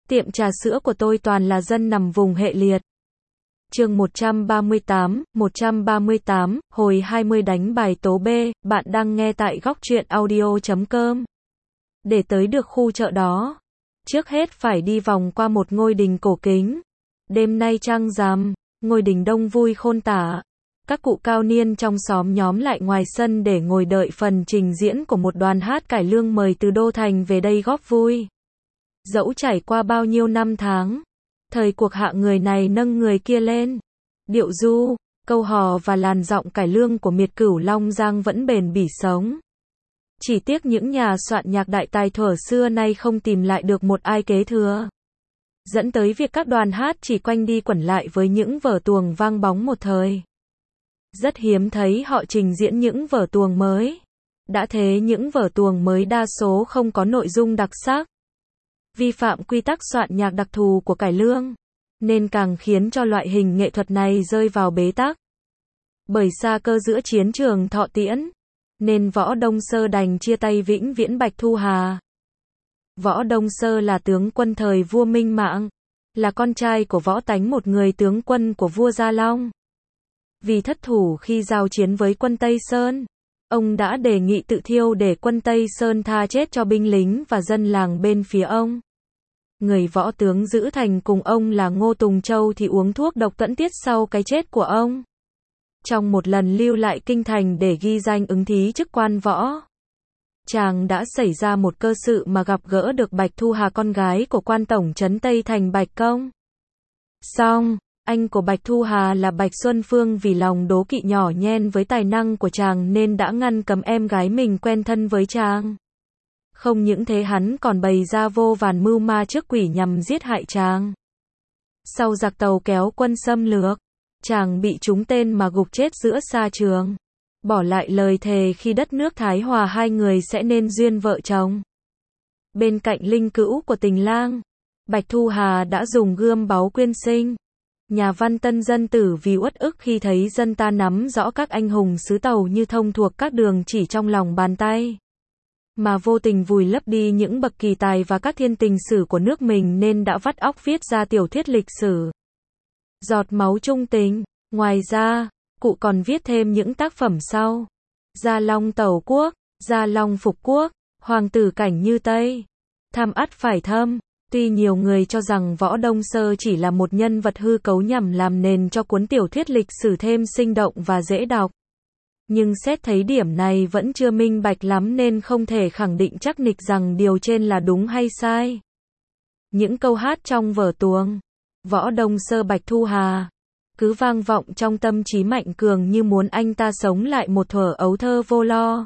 Tiệm trà sữa của tôi toàn là dân nằm vùng hệ liệt. Chương 138, hồi 20 đánh bài tố B, bạn đang nghe tại góc truyện audio.com. Để tới được khu chợ đó, trước hết phải đi vòng qua một ngôi đình cổ kính. Đêm nay trăng rằm, ngôi đình đông vui khôn tả. Các cụ cao niên trong xóm nhóm lại ngoài sân để ngồi đợi phần trình diễn của một đoàn hát cải lương mời từ Đô Thành về đây góp vui. Dẫu trải qua bao nhiêu năm tháng, thời cuộc hạ người này nâng người kia lên. Điệu du, câu hò và làn giọng cải lương của miệt cửu Long Giang vẫn bền bỉ sống. Chỉ tiếc những nhà soạn nhạc đại tài thuở xưa nay không tìm lại được một ai kế thừa, dẫn tới việc các đoàn hát chỉ quanh đi quẩn lại với những vở tuồng vang bóng một thời. Rất hiếm thấy họ trình diễn những vở tuồng mới. Đã thế những vở tuồng mới đa số không có nội dung đặc sắc, vi phạm quy tắc soạn nhạc đặc thù của cải lương, nên càng khiến cho loại hình nghệ thuật này rơi vào bế tắc. Bởi xa cơ giữa chiến trường Thọ Tiễn, nên Võ Đông Sơ đành chia tay vĩnh viễn Bạch Thu Hà. Võ Đông Sơ là tướng quân thời vua Minh Mạng, là con trai của Võ Tánh, một người tướng quân của vua Gia Long. Vì thất thủ khi giao chiến với quân Tây Sơn, ông đã đề nghị tự thiêu để quân Tây Sơn tha chết cho binh lính và dân làng bên phía ông. Người võ tướng giữ thành cùng ông là Ngô Tùng Châu thì uống thuốc độc tận tiết sau cái chết của ông. Trong một lần lưu lại kinh thành để ghi danh ứng thí chức quan võ, chàng đã xảy ra một cơ sự mà gặp gỡ được Bạch Thu Hà, con gái của quan tổng trấn Tây Thành Bạch Công. Song, anh của Bạch Thu Hà là Bạch Xuân Phương vì lòng đố kỵ nhỏ nhen với tài năng của chàng nên đã ngăn cấm em gái mình quen thân với chàng. Không những thế hắn còn bày ra vô vàn mưu ma trước quỷ nhằm giết hại chàng. Sau giặc Tàu kéo quân xâm lược, chàng bị trúng tên mà gục chết giữa sa trường, bỏ lại lời thề khi đất nước Thái Hòa hai người sẽ nên duyên vợ chồng. Bên cạnh linh cữu của tình lang, Bạch Thu Hà đã dùng gươm báu quyên sinh. Nhà văn Tân Dân Tử vì uất ức khi thấy dân ta nắm rõ các anh hùng xứ Tàu như thông thuộc các đường chỉ trong lòng bàn tay, mà vô tình vùi lấp đi những bậc kỳ tài và các thiên tình sử của nước mình nên đã vắt óc viết ra tiểu thuyết lịch sử Giọt máu trung tình. Ngoài ra, cụ còn viết thêm những tác phẩm sau: Gia Long Tẩu Quốc, Gia Long Phục Quốc, Hoàng tử Cảnh Như Tây, Tham ắt phải thâm. Tuy nhiều người cho rằng Võ Đông Sơ chỉ là một nhân vật hư cấu nhằm làm nền cho cuốn tiểu thuyết lịch sử thêm sinh động và dễ đọc, nhưng xét thấy điểm này vẫn chưa minh bạch lắm nên không thể khẳng định chắc nịch rằng điều trên là đúng hay sai. Những câu hát trong vở tuồng Võ Đông Sơ Bạch Thu Hà cứ vang vọng trong tâm trí Mạnh Cường như muốn anh ta sống lại một thuở ấu thơ vô lo,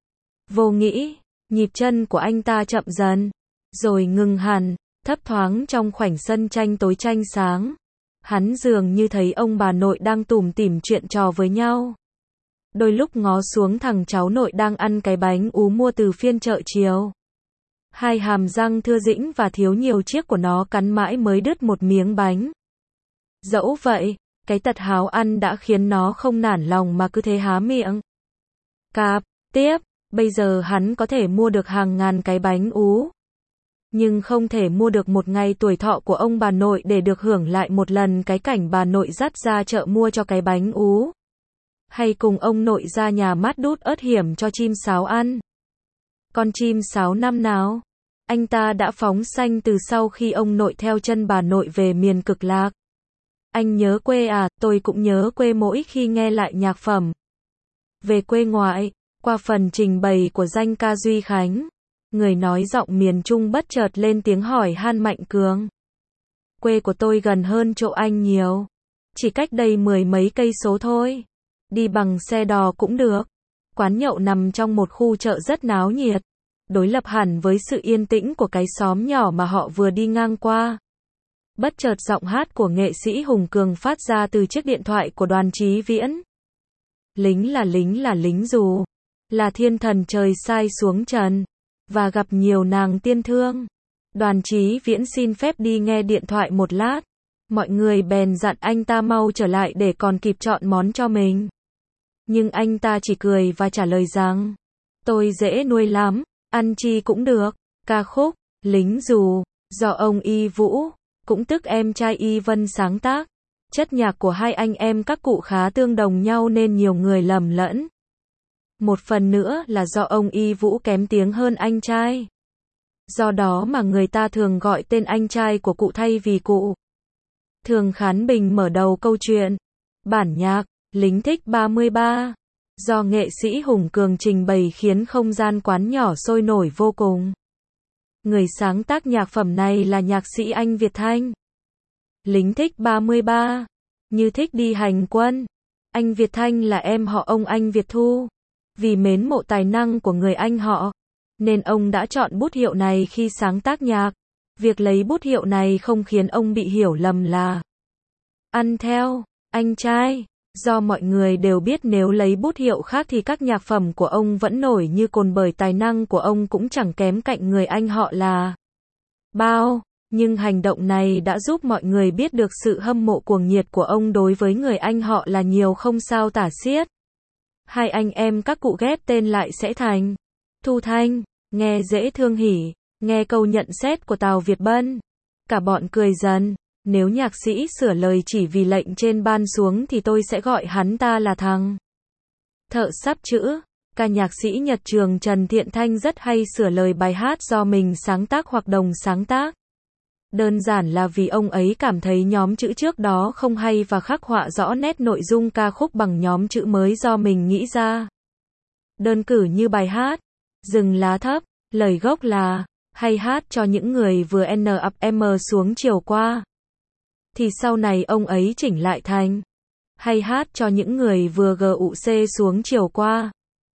vô nghĩ. Nhịp chân của anh ta chậm dần, rồi ngừng hẳn, thấp thoáng trong khoảnh sân tranh tối tranh sáng. Hắn dường như thấy ông bà nội đang tủm tỉm chuyện trò với nhau. Đôi lúc ngó xuống thằng cháu nội đang ăn cái bánh ú mua từ phiên chợ chiều. Hai hàm răng thưa rĩnh và thiếu nhiều chiếc của nó cắn mãi mới đứt một miếng bánh. Dẫu vậy, cái tật háo ăn đã khiến nó không nản lòng mà cứ thế há miệng. Cạp, tiếp, bây giờ hắn có thể mua được hàng ngàn cái bánh ú, nhưng không thể mua được một ngày tuổi thọ của ông bà nội để được hưởng lại một lần cái cảnh bà nội dắt ra chợ mua cho cái bánh ú, hay cùng ông nội ra nhà mát đút ớt hiểm cho chim sáo ăn. Con chim sáo năm nào, anh ta đã phóng sanh từ sau khi ông nội theo chân bà nội về miền Cực Lạc. Anh nhớ quê à? Tôi cũng nhớ quê mỗi khi nghe lại nhạc phẩm về quê ngoại, qua phần trình bày của danh ca Duy Khánh. Người nói giọng miền Trung bất chợt lên tiếng hỏi han Mạnh Cường. Quê của tôi gần hơn chỗ anh nhiều, chỉ cách đây 10 mấy cây số thôi. Đi bằng xe đò cũng được. Quán nhậu nằm trong một khu chợ rất náo nhiệt, đối lập hẳn với sự yên tĩnh của cái xóm nhỏ mà họ vừa đi ngang qua. Bất chợt giọng hát của nghệ sĩ Hùng Cường phát ra từ chiếc điện thoại của Đoàn Chí Viễn. Lính là lính dù, là thiên thần trời sai xuống trần, và gặp nhiều nàng tiên thương. Đoàn Chí Viễn xin phép đi nghe điện thoại một lát. Mọi người bèn dặn anh ta mau trở lại để còn kịp chọn món cho mình. Nhưng anh ta chỉ cười và trả lời rằng, tôi dễ nuôi lắm, ăn chi cũng được. Ca khúc lính dù do ông Y Vũ, cũng tức em trai Y Vân sáng tác. Chất nhạc của hai anh em các cụ khá tương đồng nhau nên nhiều người lầm lẫn. Một phần nữa là do ông Y Vũ kém tiếng hơn anh trai. Do đó mà người ta thường gọi tên anh trai của cụ thay vì cụ. Thường Khán Bình mở đầu câu chuyện. Bản nhạc, Lính Thích 33. Do nghệ sĩ Hùng Cường trình bày khiến không gian quán nhỏ sôi nổi vô cùng. Người sáng tác nhạc phẩm này là nhạc sĩ Anh Việt Thanh. Lính Thích 33. Như thích đi hành quân. Anh Việt Thanh là em họ ông Anh Việt Thu. Vì mến mộ tài năng của người anh họ, nên ông đã chọn bút hiệu này khi sáng tác nhạc. Việc lấy bút hiệu này không khiến ông bị hiểu lầm là ăn theo anh trai. Do mọi người đều biết nếu lấy bút hiệu khác thì các nhạc phẩm của ông vẫn nổi như cồn bởi tài năng của ông cũng chẳng kém cạnh người anh họ là bao. Nhưng hành động này đã giúp mọi người biết được sự hâm mộ cuồng nhiệt của ông đối với người anh họ là nhiều không sao tả xiết. Hai anh em các cụ ghép tên lại sẽ thành Thu Thanh, nghe dễ thương hỉ. Nghe câu nhận xét của Tào Việt Bân, cả bọn cười dần. Nếu nhạc sĩ sửa lời chỉ vì lệnh trên ban xuống thì tôi sẽ gọi hắn ta là thằng thợ sắp chữ. Ca nhạc sĩ Nhật Trường Trần Thiện Thanh rất hay sửa lời bài hát do mình sáng tác hoặc đồng sáng tác. Đơn giản là vì ông ấy cảm thấy nhóm chữ trước đó không hay và khắc họa rõ nét nội dung ca khúc bằng nhóm chữ mới do mình nghĩ ra. Đơn cử như bài hát Rừng Lá Thấp, lời gốc là hay hát cho những người vừa N up M xuống chiều qua. Thì sau này ông ấy chỉnh lại thành hay hát cho những người vừa GUC xuống chiều qua.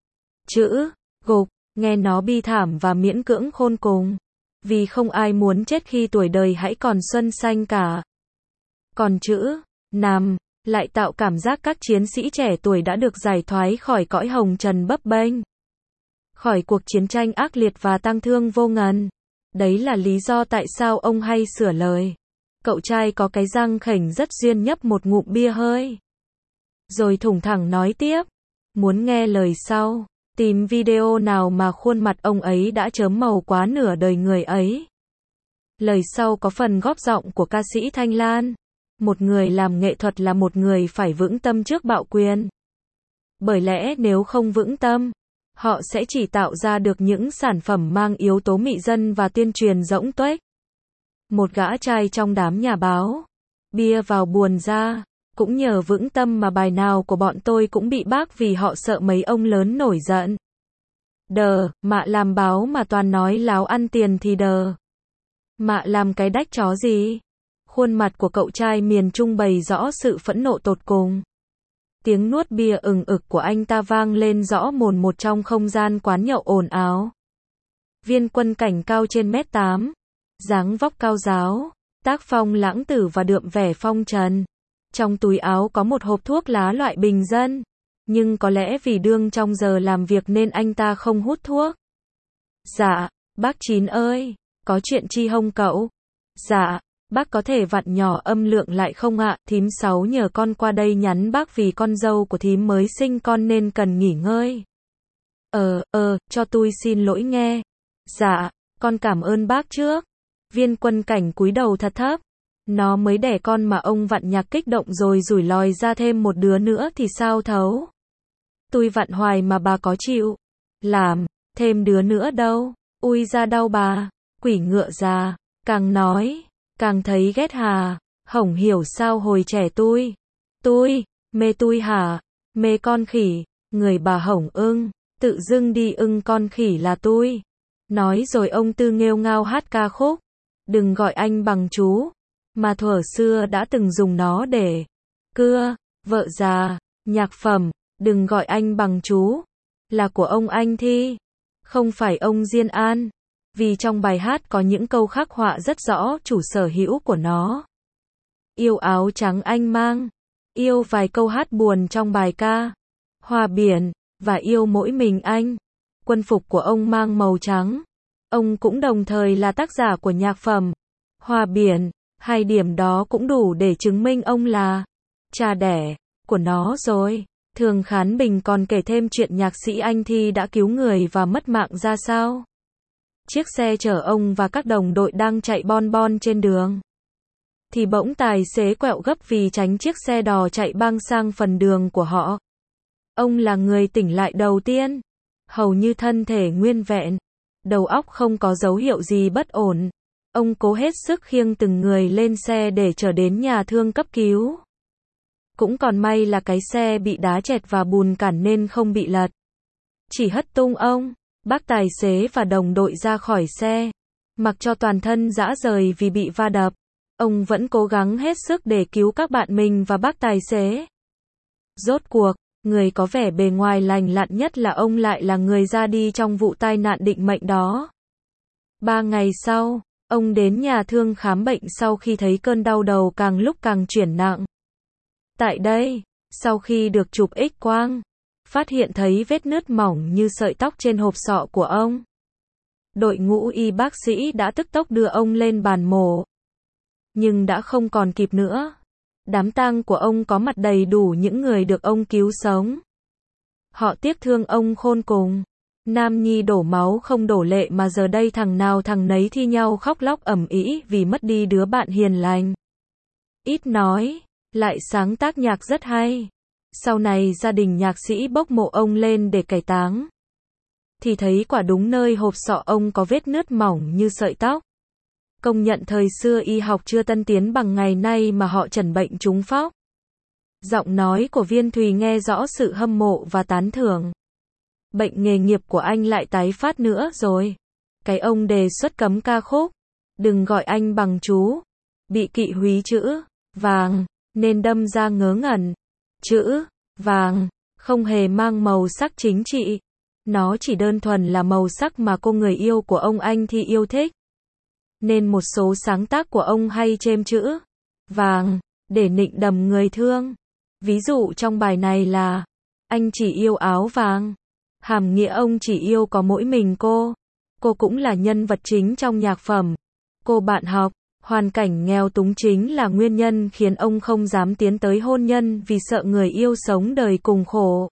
Chữ gục, nghe nó bi thảm và miễn cưỡng khôn cùng. Vì không ai muốn chết khi tuổi đời hãy còn xuân xanh cả. Còn chữ nằm lại tạo cảm giác các chiến sĩ trẻ tuổi đã được giải thoát khỏi cõi hồng trần bấp bênh, khỏi cuộc chiến tranh ác liệt và tang thương vô ngần. Đấy là lý do tại sao ông hay sửa lời. Cậu trai có cái răng khểnh rất duyên nhấp một ngụm bia hơi, rồi thủng thẳng nói tiếp. Muốn nghe lời sau, tìm video nào mà khuôn mặt ông ấy đã chớm màu quá nửa đời người ấy. Lời sau có phần góp giọng của ca sĩ Thanh Lan. Một người làm nghệ thuật là một người phải vững tâm trước bạo quyền. Bởi lẽ nếu không vững tâm, họ sẽ chỉ tạo ra được những sản phẩm mang yếu tố mị dân và tuyên truyền rỗng tuếch. Một gã trai trong đám nhà báo, bia vào buồn ra, cũng nhờ vững tâm mà bài nào của bọn tôi cũng bị bác vì họ sợ mấy ông lớn nổi giận. Đờ, mạ làm báo mà toàn nói láo ăn tiền thì đờ. Mạ làm cái đách chó gì? Khuôn mặt của cậu trai miền Trung bày rõ sự phẫn nộ tột cùng. Tiếng nuốt bia ừng ực của anh ta vang lên rõ mồn một trong không gian quán nhậu ồn ào. Viên Quân Cảnh cao trên mét 8, dáng vóc cao ráo, tác phong lãng tử và đượm vẻ phong trần. Trong túi áo có một hộp thuốc lá loại bình dân, nhưng có lẽ vì đương trong giờ làm việc nên anh ta không hút thuốc. Dạ, bác Chín ơi, có chuyện chi hông cậu? Dạ, bác có thể vặn nhỏ âm lượng lại không ạ? Thím Sáu nhờ con qua đây nhắn bác vì con dâu của thím mới sinh con nên cần nghỉ ngơi. Cho tôi xin lỗi nghe. Dạ, con cảm ơn bác trước. Viên Quân Cảnh cúi đầu thật thấp. Nó mới đẻ con mà ông vặn nhạc kích động rồi rủi lòi ra thêm một đứa nữa thì sao thấu? Tôi vặn hoài mà bà có chịu làm thêm đứa nữa đâu. Ui ra đau bà. Quỷ ngựa già. Càng nói, càng thấy ghét hà. Hổng hiểu sao hồi trẻ tôi mê tôi hả? Mê con khỉ. Người bà hổng ưng, tự dưng đi ưng con khỉ là tôi. Nói rồi ông Tư nghêu ngao hát ca khúc. Đừng gọi anh bằng chú, mà thuở xưa đã từng dùng nó để cưa vợ già. Nhạc phẩm Đừng gọi anh bằng chú là của ông Anh Thi, không phải ông Diên An. Vì trong bài hát có những câu khắc họa rất rõ chủ sở hữu của nó. Yêu áo trắng anh mang, yêu vài câu hát buồn trong bài ca Hoa Biển, và yêu mỗi mình anh. Quân phục của ông mang màu trắng. Ông cũng đồng thời là tác giả của nhạc phẩm Hoa Biển. Hai điểm đó cũng đủ để chứng minh ông là cha đẻ của nó rồi. Thường Khán Bình còn kể thêm chuyện nhạc sĩ Anh Thi đã cứu người và mất mạng ra sao. Chiếc xe chở ông và các đồng đội đang chạy bon bon trên đường. Thì bỗng tài xế quẹo gấp vì tránh chiếc xe đò chạy băng sang phần đường của họ. Ông là người tỉnh lại đầu tiên. Hầu như thân thể nguyên vẹn. Đầu óc không có dấu hiệu gì bất ổn. Ông cố hết sức khiêng từng người lên xe để chở đến nhà thương cấp cứu. Cũng còn may là cái xe bị đá chẹt và bùn cản nên không bị lật. Chỉ hất tung ông, bác tài xế và đồng đội ra khỏi xe. Mặc cho toàn thân rã rời vì bị va đập. Ông vẫn cố gắng hết sức để cứu các bạn mình và bác tài xế. Rốt cuộc, người có vẻ bề ngoài lành lặn nhất là ông lại là người ra đi trong vụ tai nạn định mệnh đó. 3 ngày sau, ông đến nhà thương khám bệnh sau khi thấy cơn đau đầu càng lúc càng chuyển nặng. Tại đây, sau khi được chụp X-quang, phát hiện thấy vết nứt mỏng như sợi tóc trên hộp sọ của ông. Đội ngũ y bác sĩ đã tức tốc đưa ông lên bàn mổ. Nhưng đã không còn kịp nữa. Đám tang của ông có mặt đầy đủ những người được ông cứu sống. Họ tiếc thương ông khôn cùng. Nam nhi đổ máu không đổ lệ mà giờ đây thằng nào thằng nấy thi nhau khóc lóc ầm ĩ vì mất đi đứa bạn hiền lành. Ít nói, lại sáng tác nhạc rất hay. Sau này gia đình nhạc sĩ bốc mộ ông lên để cải táng. Thì thấy quả đúng nơi hộp sọ ông có vết nứt mỏng như sợi tóc. Công nhận thời xưa y học chưa tân tiến bằng ngày nay mà họ chẩn bệnh trúng phóc. Giọng nói của Viên Thùy nghe rõ sự hâm mộ và tán thưởng. Bệnh nghề nghiệp của anh lại tái phát nữa rồi. Cái ông đề xuất cấm ca khúc. Đừng gọi anh bằng chú. Bị kỵ húy chữ vàng nên đâm ra ngớ ngẩn. Chữ vàng không hề mang màu sắc chính trị. Nó chỉ đơn thuần là màu sắc mà cô người yêu của ông anh Thi yêu thích. Nên một số sáng tác của ông hay chêm chữ vàng để nịnh đầm người thương. Ví dụ trong bài này là anh chỉ yêu áo vàng. Hàm nghĩa ông chỉ yêu có mỗi mình cô. Cô cũng là nhân vật chính trong nhạc phẩm. Cô bạn học, hoàn cảnh nghèo túng chính là nguyên nhân khiến ông không dám tiến tới hôn nhân vì sợ người yêu sống đời cùng khổ.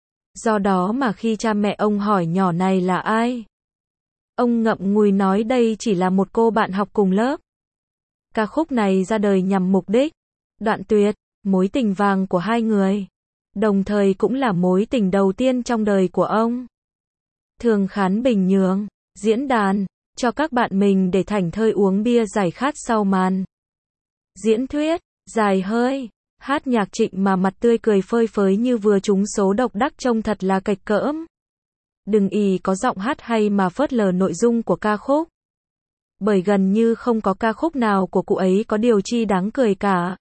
Do đó mà khi cha mẹ ông hỏi nhỏ này là ai, ông ngậm ngùi nói đây chỉ là một cô bạn học cùng lớp. Ca khúc này ra đời nhằm mục đích đoạn tuyệt mối tình vàng của hai người, đồng thời cũng là mối tình đầu tiên trong đời của ông. Thường Khán Bình nhường diễn đàn cho các bạn mình để thảnh thơi uống bia giải khát sau màn diễn thuyết dài hơi, hát nhạc Trịnh mà mặt tươi cười phơi phới như vừa trúng số độc đắc trông thật là cạch cỡm. Đừng ỷ có giọng hát hay mà phớt lờ nội dung của ca khúc. Bởi gần như không có ca khúc nào của cụ ấy có điều chi đáng cười cả.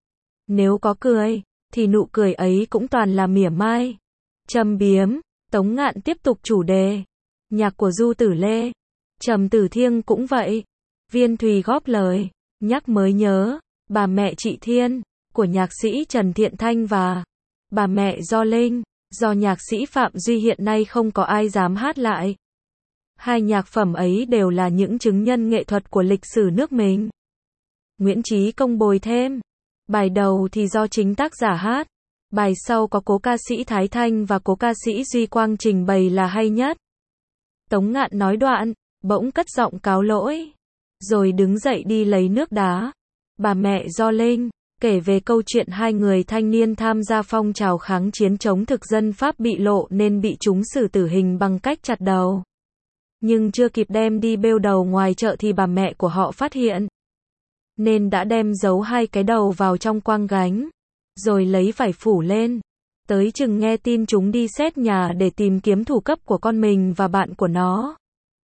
Nếu có cười, thì nụ cười ấy cũng toàn là mỉa mai, châm biếm. Tống Ngạn tiếp tục chủ đề. Nhạc của Du Tử Lê, Trầm Tử Thiêng cũng vậy. Viên Thùy góp lời, nhắc mới nhớ, bà mẹ Chị Thiên, của nhạc sĩ Trần Thiện Thanh và bà mẹ Do Linh, do nhạc sĩ Phạm Duy hiện nay không có ai dám hát lại. Hai nhạc phẩm ấy đều là những chứng nhân nghệ thuật của lịch sử nước mình. Nguyễn Chí Công bồi thêm, bài đầu thì do chính tác giả hát, bài sau có cố ca sĩ Thái Thanh và cố ca sĩ Duy Quang trình bày là hay nhất. Tống Ngạn nói đoạn, bỗng cất giọng cáo lỗi, rồi đứng dậy đi lấy nước đá. Bà mẹ Do Linh kể về câu chuyện hai người thanh niên tham gia phong trào kháng chiến chống thực dân Pháp bị lộ nên bị chúng xử tử hình bằng cách chặt đầu. Nhưng chưa kịp đem đi bêu đầu ngoài chợ thì bà mẹ của họ phát hiện, nên đã đem giấu hai cái đầu vào trong quang gánh, rồi lấy vải phủ lên. Tới chừng nghe tin chúng đi xét nhà để tìm kiếm thủ cấp của con mình và bạn của nó,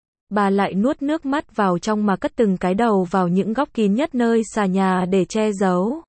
bà lại nuốt nước mắt vào trong mà cất từng cái đầu vào những góc kín nhất nơi xà nhà để che giấu.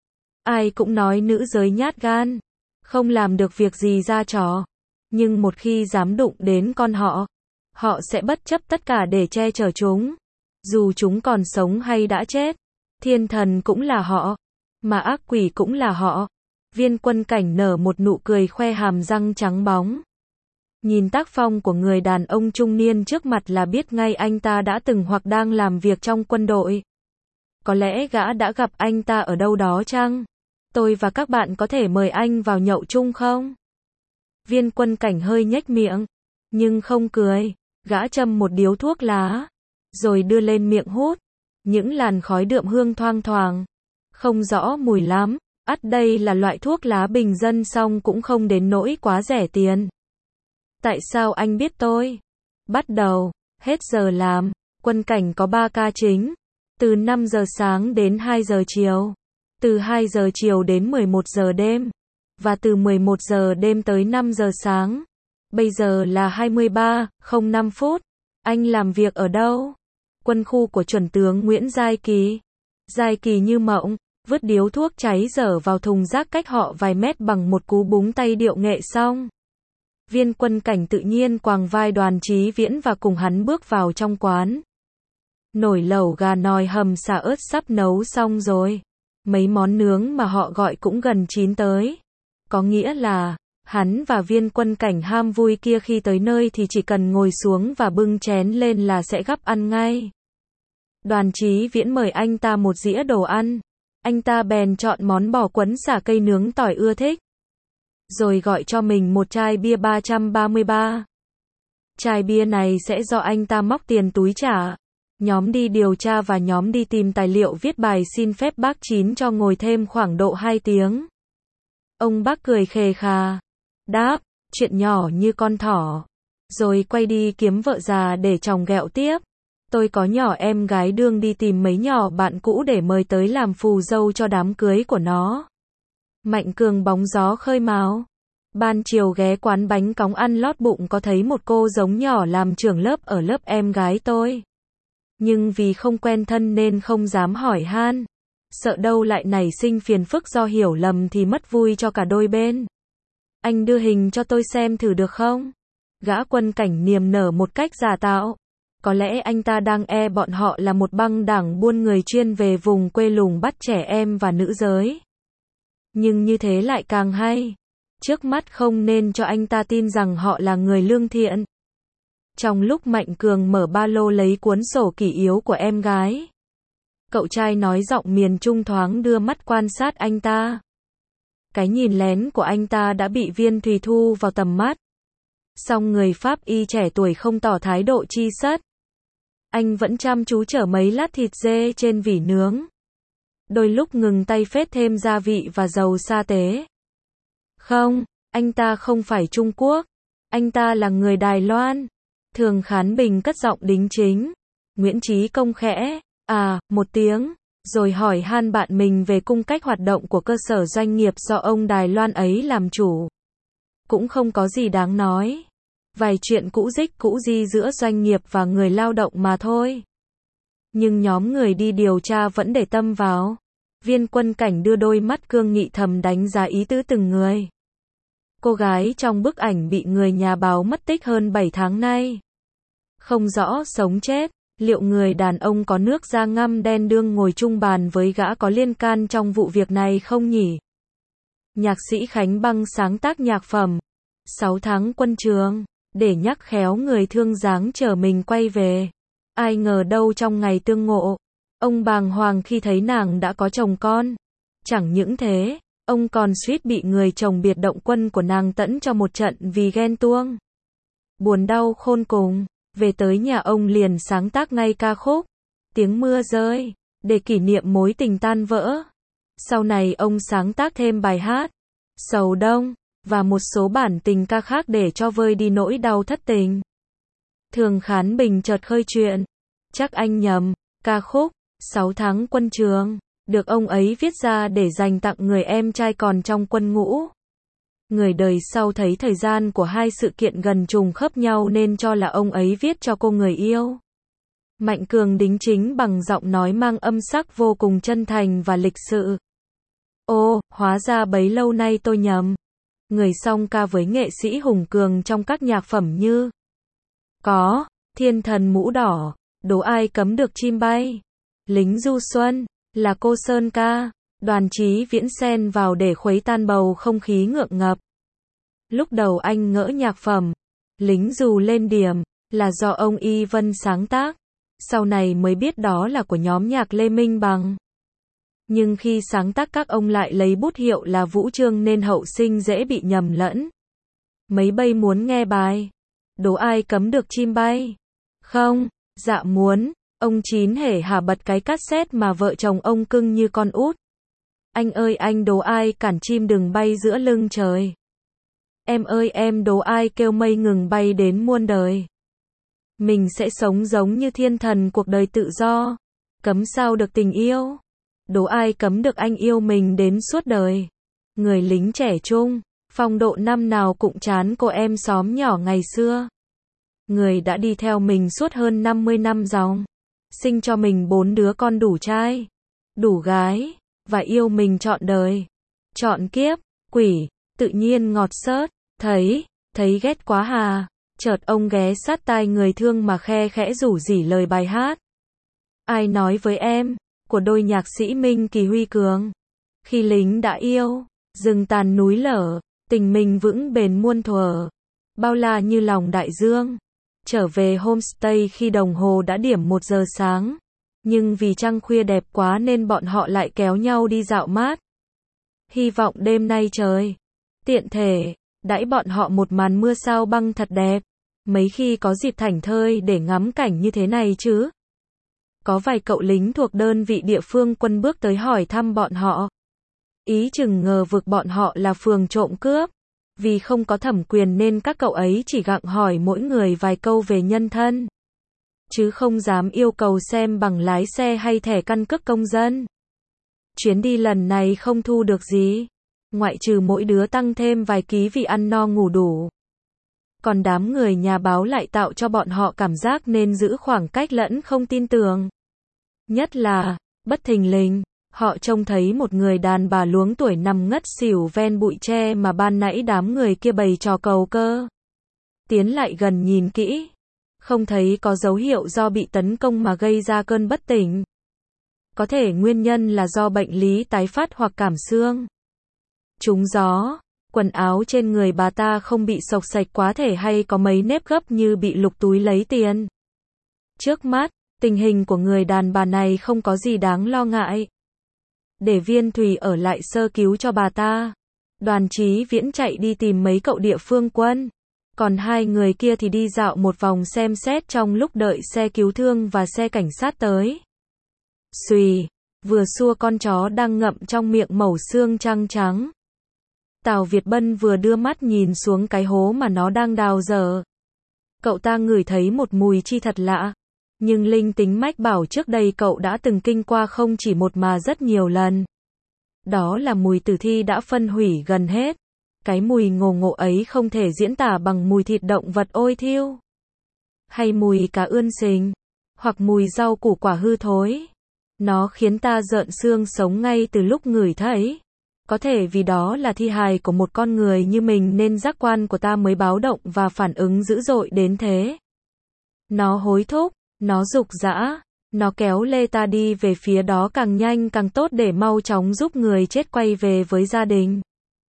Ai cũng nói nữ giới nhát gan, không làm được việc gì ra trò. Nhưng một khi dám đụng đến con họ sẽ bất chấp tất cả để che chở chúng. Dù chúng còn sống hay đã chết, thiên thần cũng là họ, mà ác quỷ cũng là họ. Viên Quân Cảnh nở một nụ cười khoe hàm răng trắng bóng. Nhìn tác phong của người đàn ông trung niên trước mặt là biết ngay anh ta đã từng hoặc đang làm việc trong quân đội. Có lẽ gã đã gặp anh ta ở đâu đó chăng? Tôi và các bạn có thể mời anh vào nhậu chung không? Viên Quân Cảnh hơi nhếch miệng, nhưng không cười. Gã châm một điếu thuốc lá, rồi đưa lên miệng hút. Những làn khói đượm hương thoang thoảng, không rõ mùi lắm. Ắt đây là loại thuốc lá bình dân song cũng không đến nỗi quá rẻ tiền. Tại sao anh biết tôi? Bắt đầu, hết giờ làm, Quân Cảnh có 3 ca chính. Từ 5 giờ sáng đến 2 giờ chiều. Từ 2 giờ chiều đến 11 giờ đêm. Và từ 11 giờ đêm tới 5 giờ sáng. Bây giờ là 23:05 phút. Anh làm việc ở đâu? Quân khu của chuẩn tướng Nguyễn Giai Kỳ. Giai Kỳ như mộng, vứt điếu thuốc cháy dở vào thùng rác cách họ vài mét bằng một cú búng tay điệu nghệ xong. Viên Quân Cảnh tự nhiên quàng vai Đoàn Chí Viễn và cùng hắn bước vào trong quán. Nồi lẩu gà nòi hầm xả ớt sắp nấu xong rồi. Mấy món nướng mà họ gọi cũng gần chín tới. Có nghĩa là, hắn và Viên Quân Cảnh ham vui kia khi tới nơi thì chỉ cần ngồi xuống và bưng chén lên là sẽ gắp ăn ngay. Đoàn Chí Viễn mời anh ta một dĩa đồ ăn. Anh ta bèn chọn món bò quấn xả cây nướng tỏi ưa thích. Rồi gọi cho mình một chai bia 333. Chai bia này sẽ do anh ta móc tiền túi trả. Nhóm đi điều tra và nhóm đi tìm tài liệu viết bài xin phép bác Chín cho ngồi thêm khoảng độ 2 tiếng. Ông bác cười khề khà. Đáp, chuyện nhỏ như con thỏ. Rồi quay đi kiếm vợ già để chồng ghẹo tiếp. Tôi có nhỏ em gái đương đi tìm mấy nhỏ bạn cũ để mời tới làm phù dâu cho đám cưới của nó. Mạnh Cường bóng gió khơi mào. Ban chiều ghé quán bánh cóng ăn lót bụng có thấy một cô giống nhỏ làm trưởng lớp ở lớp em gái tôi. Nhưng vì không quen thân nên không dám hỏi han. Sợ đâu lại nảy sinh phiền phức do hiểu lầm thì mất vui cho cả đôi bên. Anh đưa hình cho tôi xem thử được không? Gã Quân Cảnh niềm nở một cách giả tạo. Có lẽ anh ta đang bọn họ là một băng đảng buôn người chuyên về vùng quê lùng bắt trẻ em và nữ giới. Nhưng như thế lại càng hay. Trước mắt không nên cho anh ta tin rằng họ là người lương thiện. Trong lúc Mạnh Cường mở ba lô lấy cuốn sổ kỷ yếu của em gái, cậu trai nói giọng miền Trung thoáng đưa mắt quan sát anh ta. Cái nhìn lén của anh ta đã bị Viên Thùy thu vào tầm mắt. Song người Pháp y trẻ tuổi không tỏ thái độ chi sất. Anh vẫn chăm chú chở mấy lát thịt dê trên vỉ nướng. Đôi lúc ngừng tay phết thêm gia vị và dầu sa tế. Không, anh ta không phải Trung Quốc. Anh ta là người Đài Loan. Thường Khán Bình cất giọng đính chính. Nguyễn Chí Công khẽ, một tiếng, rồi hỏi han bạn mình về cung cách hoạt động của cơ sở doanh nghiệp do ông Đài Loan ấy làm chủ. Cũng không có gì đáng nói. Vài chuyện cũ dích cũ di giữa doanh nghiệp và người lao động mà thôi. Nhưng nhóm người đi điều tra vẫn để tâm vào. Viên Quân Cảnh đưa đôi mắt cương nghị thầm đánh giá ý tứ từng người. Cô gái trong bức ảnh bị người nhà báo mất tích hơn 7 tháng nay. Không rõ sống chết, liệu người đàn ông có nước da ngăm đen đương ngồi chung bàn với gã có liên can trong vụ việc này không nhỉ? Nhạc sĩ Khánh Băng sáng tác nhạc phẩm 6 tháng quân trường, để nhắc khéo người thương dáng chờ mình quay về. Ai ngờ đâu trong ngày tương ngộ, ông bàng hoàng khi thấy nàng đã có chồng con. Chẳng những thế, ông còn suýt bị người chồng biệt động quân của nàng tẫn cho một trận vì ghen tuông. Buồn đau khôn cùng, về tới nhà ông liền sáng tác ngay ca khúc Tiếng Mưa Rơi, để kỷ niệm mối tình tan vỡ. Sau này ông sáng tác thêm bài hát Sầu Đông, và một số bản tình ca khác để cho vơi đi nỗi đau thất tình. Thường Khán Bình chợt khơi chuyện. Chắc anh nhầm, ca khúc 6 tháng quân trường được ông ấy viết ra để dành tặng người em trai còn trong quân ngũ. Người đời sau thấy thời gian của hai sự kiện gần trùng khớp nhau nên cho là ông ấy viết cho cô người yêu. Mạnh Cường đính chính bằng giọng nói mang âm sắc vô cùng chân thành và lịch sự. Ồ, hóa ra bấy lâu nay tôi nhầm. Người song ca với nghệ sĩ Hùng Cường trong các nhạc phẩm như có Thiên Thần Mũ Đỏ, Đố Ai Cấm Được Chim Bay, Lính Du Xuân, là cô Sơn ca. Đoàn Chí Viễn xen vào để khuấy tan bầu không khí ngượng ngập. Lúc đầu anh ngỡ nhạc phẩm Lính Dù Lên Điểm là do ông Y Vân sáng tác, sau này mới biết đó là của nhóm nhạc Lê Minh Bằng. Nhưng khi sáng tác các ông lại lấy bút hiệu là Vũ Chương nên hậu sinh dễ bị nhầm lẫn. Mấy bây muốn nghe bài Đố ai cấm được chim bay? Không, dạ muốn. Ông Chín hể hả bật cái cassette mà vợ chồng ông cưng như con út. Anh ơi anh đố ai cản chim đừng bay giữa lưng trời? Em ơi em đố ai kêu mây ngừng bay đến muôn đời? Mình sẽ sống giống như thiên thần cuộc đời tự do. Cấm sao được tình yêu? Đố ai cấm được anh yêu mình đến suốt đời? Người lính trẻ trung, phong độ năm nào cũng chán cô em xóm nhỏ ngày xưa. Người đã đi theo mình suốt hơn 50 năm dòng. Sinh cho mình 4 đứa con đủ trai, đủ gái, và yêu mình trọn đời. Trọn kiếp, quỷ, tự nhiên ngọt xớt, thấy ghét quá hà. Chợt ông ghé sát tai người thương mà khe khẽ rủ rỉ lời bài hát. Ai nói với em, của đôi nhạc sĩ Minh Kỳ Huy Cường. Khi lính đã yêu, rừng tàn núi lở, tình mình vững bền muôn thuở. Bao la như lòng đại dương. Trở về homestay khi đồng hồ đã điểm 1 giờ sáng. Nhưng vì trăng khuya đẹp quá nên bọn họ lại kéo nhau đi dạo mát. Hy vọng đêm nay trời tiện thể đãi bọn họ một màn mưa sao băng thật đẹp. Mấy khi có dịp thảnh thơi để ngắm cảnh như thế này chứ. Có vài cậu lính thuộc đơn vị địa phương quân bước tới hỏi thăm bọn họ. Ý chừng ngờ vực bọn họ là phường trộm cướp. Vì không có thẩm quyền nên các cậu ấy chỉ gặng hỏi mỗi người vài câu về nhân thân. Chứ không dám yêu cầu xem bằng lái xe hay thẻ căn cước công dân. Chuyến đi lần này không thu được gì. Ngoại trừ mỗi đứa tăng thêm vài ký vì ăn no ngủ đủ. Còn đám người nhà báo lại tạo cho bọn họ cảm giác nên giữ khoảng cách lẫn không tin tưởng. Nhất là, bất thình lình, họ trông thấy một người đàn bà luống tuổi nằm ngất xỉu ven bụi tre mà ban nãy đám người kia bày trò cầu cơ. Tiến lại gần nhìn kỹ, không thấy có dấu hiệu do bị tấn công mà gây ra cơn bất tỉnh. Có thể nguyên nhân là do bệnh lý tái phát hoặc cảm xương. Trúng gió, quần áo trên người bà ta không bị xộc xệch quá thể hay có mấy nếp gấp như bị lục túi lấy tiền. Trước mắt, tình hình của người đàn bà này không có gì đáng lo ngại. Để Viên Thùy ở lại sơ cứu cho bà ta. Đoàn Chí Viễn chạy đi tìm mấy cậu địa phương quân. Còn hai người kia thì đi dạo một vòng xem xét trong lúc đợi xe cứu thương và xe cảnh sát tới. Xùy, vừa xua con chó đang ngậm trong miệng mẩu xương trắng trắng. Tào Việt Bân vừa đưa mắt nhìn xuống cái hố mà nó đang đào dở. Cậu ta ngửi thấy một mùi chi thật lạ. Nhưng linh tính mách bảo trước đây cậu đã từng kinh qua không chỉ một mà rất nhiều lần. Đó là mùi tử thi đã phân hủy gần hết. Cái mùi ngộ ngộ ấy không thể diễn tả bằng mùi thịt động vật ôi thiêu. Hay mùi cá ươn sình. Hoặc mùi rau củ quả hư thối. Nó khiến ta rợn xương sống ngay từ lúc ngửi thấy. Có thể vì đó là thi hài của một con người như mình nên giác quan của ta mới báo động và phản ứng dữ dội đến thế. Nó hối thúc, nó giục giã, nó kéo lê ta đi về phía đó càng nhanh càng tốt để mau chóng giúp người chết quay về với gia đình.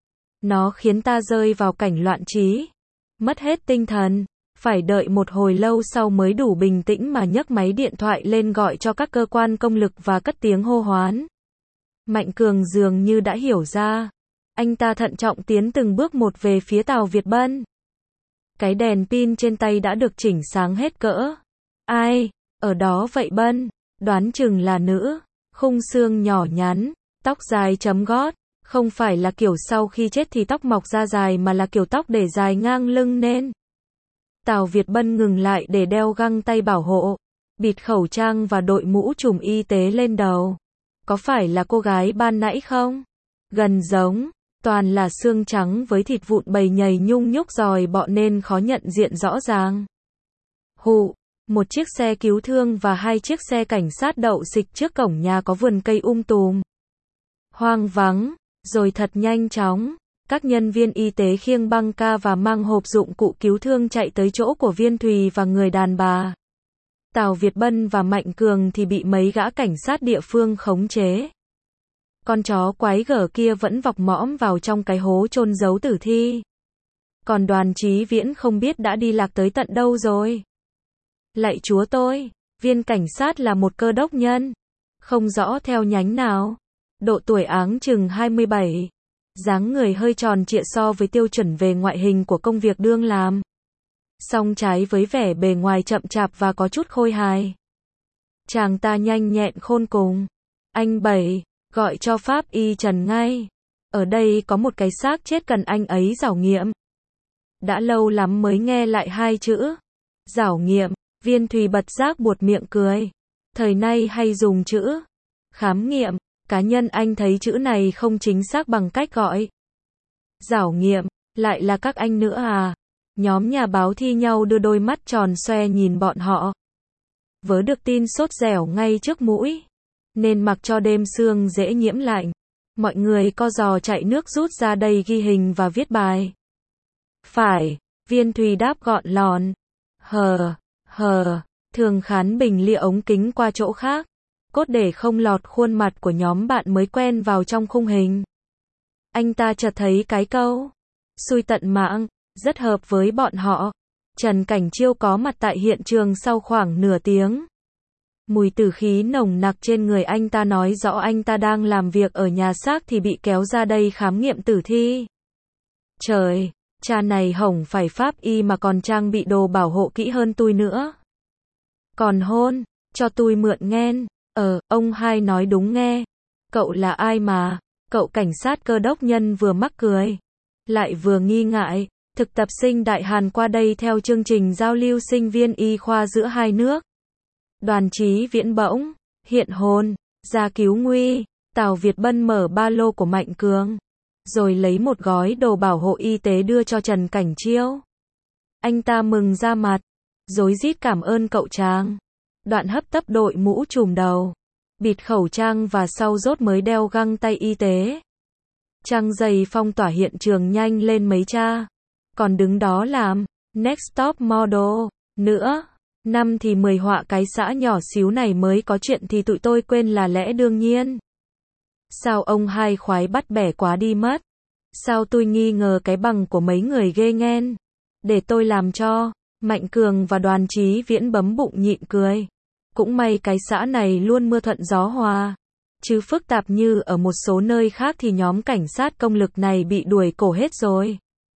Nó khiến ta rơi vào cảnh loạn trí, mất hết tinh thần, phải đợi một hồi lâu sau mới đủ bình tĩnh mà nhấc máy điện thoại lên gọi cho các cơ quan công lực và cất tiếng hô hoán. Mạnh Cường dường như đã hiểu ra. Anh ta thận trọng tiến từng bước một về phía Tào Việt Bân. Cái đèn pin trên tay đã được chỉnh sáng hết cỡ. Ai, ở đó vậy Bân? Đoán chừng là nữ, khung xương nhỏ nhắn, tóc dài chấm gót. Không phải là kiểu sau khi chết thì tóc mọc ra dài mà là kiểu tóc để dài ngang lưng nên. Tào Việt Bân ngừng lại để đeo găng tay bảo hộ, bịt khẩu trang và đội mũ trùm y tế lên đầu. Có phải là cô gái ban nãy không? Gần giống, toàn là xương trắng với thịt vụn bầy nhầy nhung nhúc dòi bọ nên khó nhận diện rõ ràng. Hụ, một chiếc xe cứu thương và 2 chiếc xe cảnh sát đậu xịch trước cổng nhà có vườn cây tùm. Hoang vắng, rồi thật nhanh chóng, các nhân viên y tế khiêng băng ca và mang hộp dụng cụ cứu thương chạy tới chỗ của Viên Thùy và người đàn bà. Tào Việt Bân và Mạnh Cường thì bị mấy gã cảnh sát địa phương khống chế. Con chó quái gở kia vẫn vọc mõm vào trong cái hố chôn giấu tử thi. Còn Đoàn Chí Viễn không biết đã đi lạc tới tận đâu rồi. Lạy chúa tôi, viên cảnh sát là một cơ đốc nhân. Không rõ theo nhánh nào. Độ tuổi áng chừng 27. Dáng người hơi tròn trịa so với tiêu chuẩn về ngoại hình của công việc đương làm. song trái với vẻ bề ngoài chậm chạp và có chút khôi hài. Chàng ta nhanh nhẹn khôn cùng. Anh Bảy, gọi cho pháp y Trần ngay. Ở đây có một cái xác chết cần anh ấy giảo nghiệm. Đã lâu lắm mới nghe lại hai chữ. Giảo nghiệm, Viên Thùy bật giác buột miệng cười. Thời nay hay dùng chữ khám nghiệm, cá nhân anh thấy chữ này không chính xác bằng cách gọi giảo nghiệm, lại là các anh nữa à? Nhóm nhà báo thi nhau đưa đôi mắt tròn xoe nhìn bọn họ. Vớ được tin sốt dẻo ngay trước mũi, nên mặc cho đêm sương dễ nhiễm lạnh. Mọi người co giò chạy nước rút ra đây ghi hình và viết bài. Phải, Viên Thùy đáp gọn lòn. Thường Khán bình lia ống kính qua chỗ khác, cốt để không lọt khuôn mặt của nhóm bạn mới quen vào trong khung hình. Anh ta chợt thấy cái câu xui tận mạng rất hợp với bọn họ. Trần Cảnh Chiêu có mặt tại hiện trường sau khoảng nửa tiếng. Mùi tử khí nồng nặc trên người anh ta nói rõ anh ta đang làm việc ở nhà xác thì bị kéo ra đây khám nghiệm tử thi. Trời, cha này hổng phải pháp y mà còn trang bị đồ bảo hộ kỹ hơn tôi nữa. Còn hôn, cho tôi mượn nghen. Ông hai nói đúng nghe. Cậu là ai mà? Cậu cảnh sát cơ đốc nhân vừa mắc cười, lại vừa nghi ngại. Thực tập sinh Đại Hàn qua đây theo chương trình giao lưu sinh viên y khoa giữa hai nước. Đoàn Chí Viễn bỗng hiện hồn ra cứu nguy. Tào Việt Bân mở ba lô của Mạnh Cường, rồi lấy một gói đồ bảo hộ y tế đưa cho Trần Cảnh Chiêu. Anh ta mừng ra mặt, rối rít cảm ơn cậu chàng. Đoạn hấp tấp đội mũ trùm đầu, bịt khẩu trang và sau rốt mới đeo găng tay y tế. Trang giày phong tỏa hiện trường nhanh lên mấy cha. Còn đứng đó làm next top model nữa. Năm thì 10 họa cái xã nhỏ xíu này mới có chuyện thì tụi tôi quên là lẽ đương nhiên. Sao ông hai khoái bắt bẻ quá đi mất? Sao tôi nghi ngờ cái bằng của mấy người ghê nghen? Để tôi làm cho. Mạnh Cường và Đoàn Chí Viễn bấm bụng nhịn cười. Cũng may cái xã này luôn mưa thuận gió hòa. Chứ phức tạp như ở một số nơi khác thì nhóm cảnh sát công lực này bị đuổi cổ hết rồi.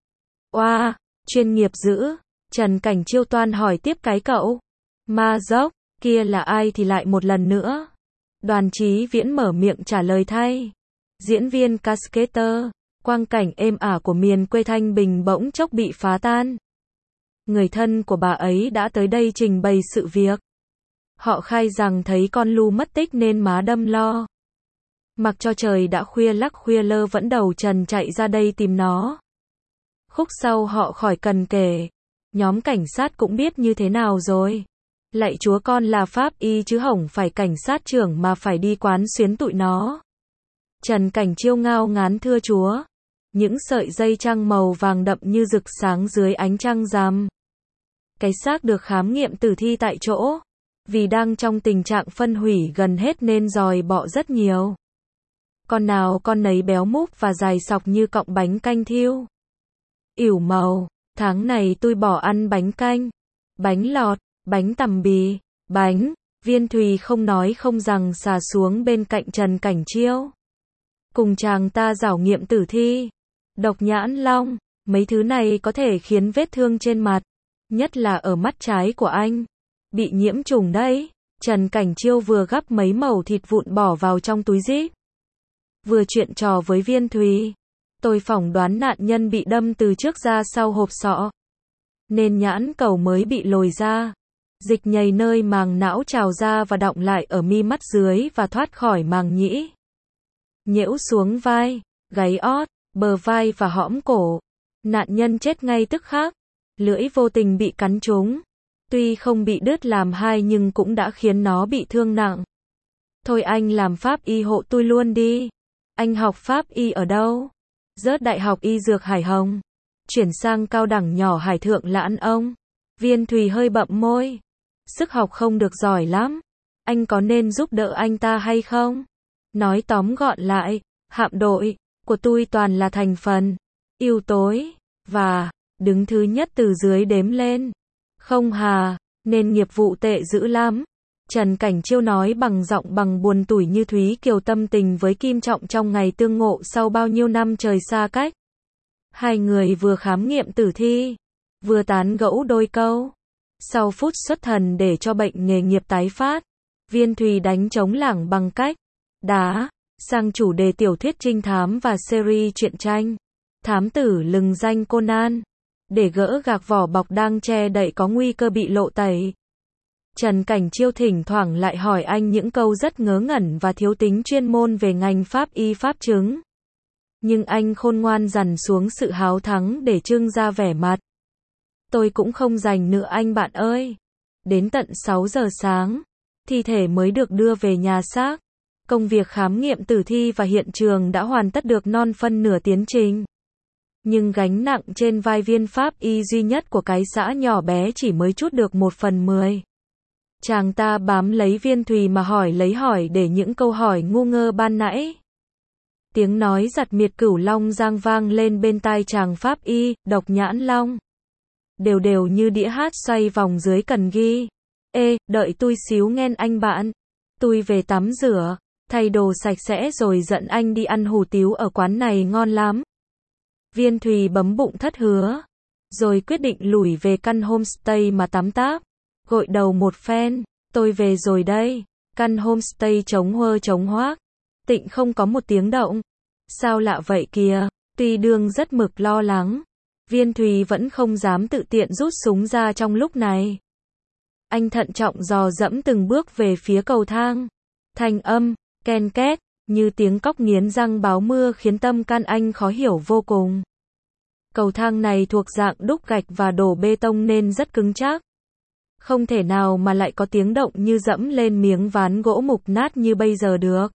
Oa, chuyên nghiệp dữ. Trần Cảnh Chiêu toan hỏi tiếp cái cậu ma dốc kia là ai thì lại một lần nữa. Đoàn Chí Viễn mở miệng trả lời thay. Diễn viên Cascader. Quang cảnh êm ả của miền quê Thanh Bình bỗng chốc bị phá tan. Người thân của bà ấy đã tới đây trình bày sự việc. Họ khai rằng thấy con Lu mất tích nên má đâm lo. Mặc cho trời đã khuya lắc khuya lơ vẫn đầu trần chạy ra đây tìm nó. Khúc sau họ khỏi cần kể. Nhóm cảnh sát cũng biết như thế nào rồi. Lạy chúa con là pháp y chứ hổng phải cảnh sát trưởng mà phải đi quán xuyến tụi nó. Trần Cảnh Chiêu ngao ngán thưa chúa. Những sợi dây trăng màu vàng đậm như rực sáng dưới ánh trăng rằm. Cái xác được khám nghiệm tử thi tại chỗ. Vì đang trong tình trạng phân hủy gần hết nên giòi bọ rất nhiều. Con nào con nấy béo múp và dài sọc như cọng bánh canh thiêu. Ỉu màu, tháng này tôi bỏ ăn bánh canh, bánh lọt, bánh tằm bì, bánh. Viên Thùy không nói không rằng xà xuống bên cạnh Trần Cảnh Chiêu. Cùng chàng ta giảo nghiệm tử thi. Độc nhãn long, mấy thứ này có thể khiến vết thương trên mặt, nhất là ở mắt trái của anh, bị nhiễm trùng đấy. Trần Cảnh Chiêu vừa gắp mấy mẩu thịt vụn bỏ vào trong túi zip. Vừa chuyện trò với Viên Thùy. Tôi phỏng đoán nạn nhân bị đâm từ trước ra sau hộp sọ, nên nhãn cầu mới bị lồi ra. Dịch nhầy nơi màng não trào ra và đọng lại ở mi mắt dưới và thoát khỏi màng nhĩ. Nhễu xuống vai, gáy ót, bờ vai và hõm cổ. Nạn nhân chết ngay tức khắc. Lưỡi vô tình bị cắn trúng. Tuy không bị đứt làm hai nhưng cũng đã khiến nó bị thương nặng. Thôi anh làm pháp y hộ tôi luôn đi. Anh học pháp y ở đâu? Rớt Đại học Y Dược Hải Hồng. Chuyển sang cao đẳng nhỏ Hải Thượng Lãn ông. Viên Thùy hơi bậm môi. Sức học không được giỏi lắm. Anh có nên giúp đỡ anh ta hay không? Nói tóm gọn lại, hạm đội của tôi toàn là thành phần ưu tối và đứng thứ nhất từ dưới đếm lên. Không hà, nên nghiệp vụ tệ dữ lắm. Trần Cảnh Chiêu nói bằng giọng bằng buồn tủi như Thúy Kiều tâm tình với Kim Trọng trong ngày tương ngộ sau bao nhiêu năm trời xa cách. Hai người vừa khám nghiệm tử thi, vừa tán gẫu đôi câu. Sau phút xuất thần để cho bệnh nghề nghiệp tái phát, Viên Thùy đánh trống lảng bằng cách đá sang chủ đề tiểu thuyết trinh thám và series truyện tranh Thám tử lừng danh Conan, để gỡ gạc vỏ bọc đang che đậy có nguy cơ bị lộ tẩy. Trần Cảnh Chiêu thỉnh thoảng lại hỏi anh những câu rất ngớ ngẩn và thiếu tính chuyên môn về ngành pháp y pháp chứng. Nhưng anh khôn ngoan dằn xuống sự háo thắng để trưng ra vẻ mặt. Tôi cũng không rảnh nữa anh bạn ơi. Đến tận 6 giờ sáng, thi thể mới được đưa về nhà xác. Công việc khám nghiệm tử thi và hiện trường đã hoàn tất được non phân nửa tiến trình. Nhưng gánh nặng trên vai viên pháp y duy nhất của cái xã nhỏ bé chỉ mới trút được 1/10. Chàng ta bám lấy Viên Thùy mà hỏi lấy hỏi để những câu hỏi ngu ngơ ban nãy. Tiếng nói giật miệt Cửu Long giang vang lên bên tai chàng pháp y, Độc Nhãn Long. Đều đều như đĩa hát xoay vòng dưới cần ghi. Ê, đợi tôi xíu nghen anh bạn. Tôi về tắm rửa, thay đồ sạch sẽ rồi dẫn anh đi ăn hủ tiếu ở quán này ngon lắm. Viên Thùy bấm bụng thất hứa. Rồi quyết định lủi về căn homestay mà tắm táp. Gội đầu một phen, tôi về rồi đây. Căn homestay trống huơ trống hoác. Tịnh không có một tiếng động. Sao lạ vậy kìa? Tuy đương rất mực lo lắng, Viên Thùy vẫn không dám tự tiện rút súng ra trong lúc này. Anh thận trọng dò dẫm từng bước về phía cầu thang. Thanh âm, ken két, như tiếng cóc nghiến răng báo mưa khiến tâm can anh khó hiểu vô cùng. Cầu thang này thuộc dạng đúc gạch và đổ bê tông nên rất cứng chắc. Không thể nào mà lại có tiếng động như dẫm lên miếng ván gỗ mục nát như bây giờ được.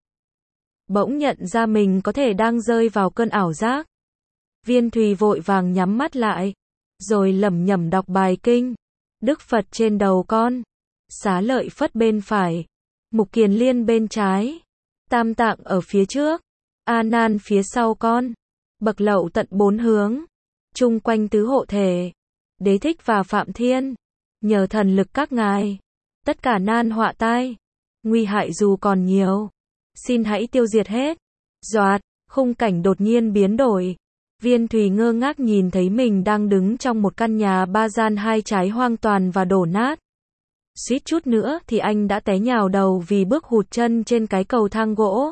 Bỗng nhận ra mình có thể đang rơi vào cơn ảo giác. Viên Thùy vội vàng nhắm mắt lại, rồi lẩm nhẩm đọc bài kinh. Đức Phật trên đầu con, Xá Lợi Phất bên phải, Mục Kiền Liên bên trái, Tam Tạng ở phía trước, A Nan phía sau con, Bậc Lậu tận 4 hướng, chung quanh tứ hộ thể, Đế Thích và Phạm Thiên, nhờ thần lực các ngài, tất cả nan họa tai, nguy hại dù còn nhiều, xin hãy tiêu diệt hết. Doạt, khung cảnh đột nhiên biến đổi. Viên Thùy ngơ ngác nhìn thấy mình đang đứng trong một căn nhà 3 gian 2 trái hoang toàn và đổ nát. Suýt chút nữa thì anh đã té nhào đầu vì bước hụt chân trên cái cầu thang gỗ.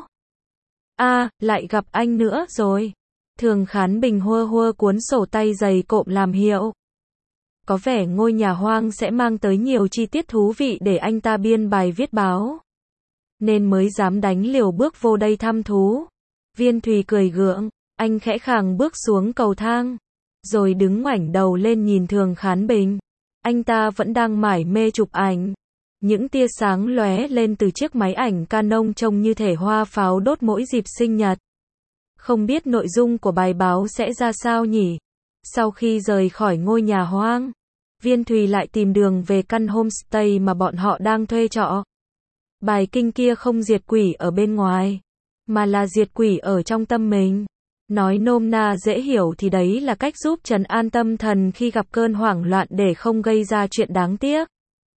Lại gặp anh nữa rồi. Thường Khán Bình hua hua cuốn sổ tay dày cộm làm hiệu. Có vẻ ngôi nhà hoang sẽ mang tới nhiều chi tiết thú vị để anh ta biên bài viết báo. Nên mới dám đánh liều bước vô đây thăm thú. Viên Thùy cười gượng, anh khẽ khàng bước xuống cầu thang, rồi đứng ngoảnh đầu lên nhìn Thường Khán Bình. Anh ta vẫn đang mải mê chụp ảnh. Những tia sáng lóe lên từ chiếc máy ảnh Canon trông như thể hoa pháo đốt mỗi dịp sinh nhật. Không biết nội dung của bài báo sẽ ra sao nhỉ? Sau khi rời khỏi ngôi nhà hoang, Viên Thùy lại tìm đường về căn homestay mà bọn họ đang thuê trọ. Bài kinh kia không diệt quỷ ở bên ngoài, mà là diệt quỷ ở trong tâm mình. Nói nôm na dễ hiểu thì đấy là cách giúp trấn an tâm thần khi gặp cơn hoảng loạn để không gây ra chuyện đáng tiếc.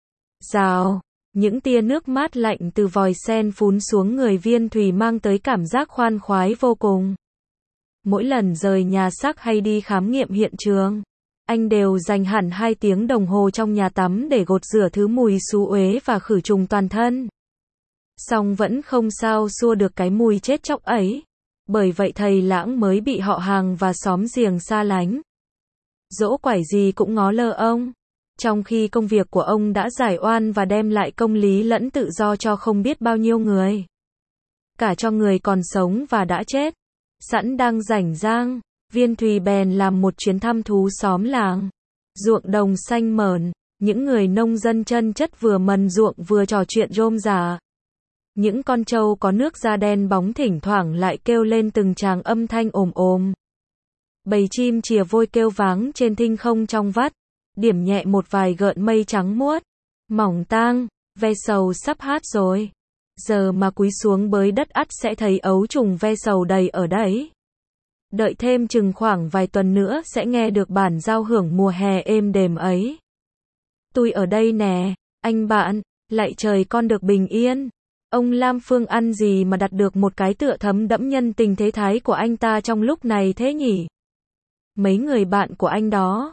Rào, những tia nước mát lạnh từ vòi sen phún xuống người Viên Thùy mang tới cảm giác khoan khoái vô cùng. Mỗi lần rời nhà xác hay đi khám nghiệm hiện trường, anh đều dành hẳn 2 tiếng đồng hồ trong nhà tắm để gột rửa thứ mùi xú uế và khử trùng toàn thân. Song vẫn không sao xua được cái mùi chết chóc ấy. Bởi vậy thầy Lãng mới bị họ hàng và xóm giềng xa lánh. Dỗ quải gì cũng ngó lơ ông. Trong khi công việc của ông đã giải oan và đem lại công lý lẫn tự do cho không biết bao nhiêu người. Cả cho người còn sống và đã chết. Sẵn đang rảnh rang, Viên Thùy bèn làm một chuyến thăm thú xóm làng. Ruộng đồng xanh mởn, những người nông dân chân chất vừa mần ruộng vừa trò chuyện rôm rả. Những con trâu có nước da đen bóng thỉnh thoảng lại kêu lên từng tràng âm thanh ồm ồm. Bầy chim chìa vôi kêu váng trên thinh không trong vắt, điểm nhẹ một vài gợn mây trắng muốt. Mỏng tang, ve sầu sắp hát rồi. Giờ mà cúi xuống bới đất ắt sẽ thấy ấu trùng ve sầu đầy ở đấy. Đợi thêm chừng khoảng vài tuần nữa sẽ nghe được bản giao hưởng mùa hè êm đềm ấy. Tôi ở đây nè, anh bạn, lạy trời con được bình yên. Ông Lam Phương ăn gì mà đặt được một cái tựa thấm đẫm nhân tình thế thái của anh ta trong lúc này thế nhỉ? Mấy người bạn của anh đó,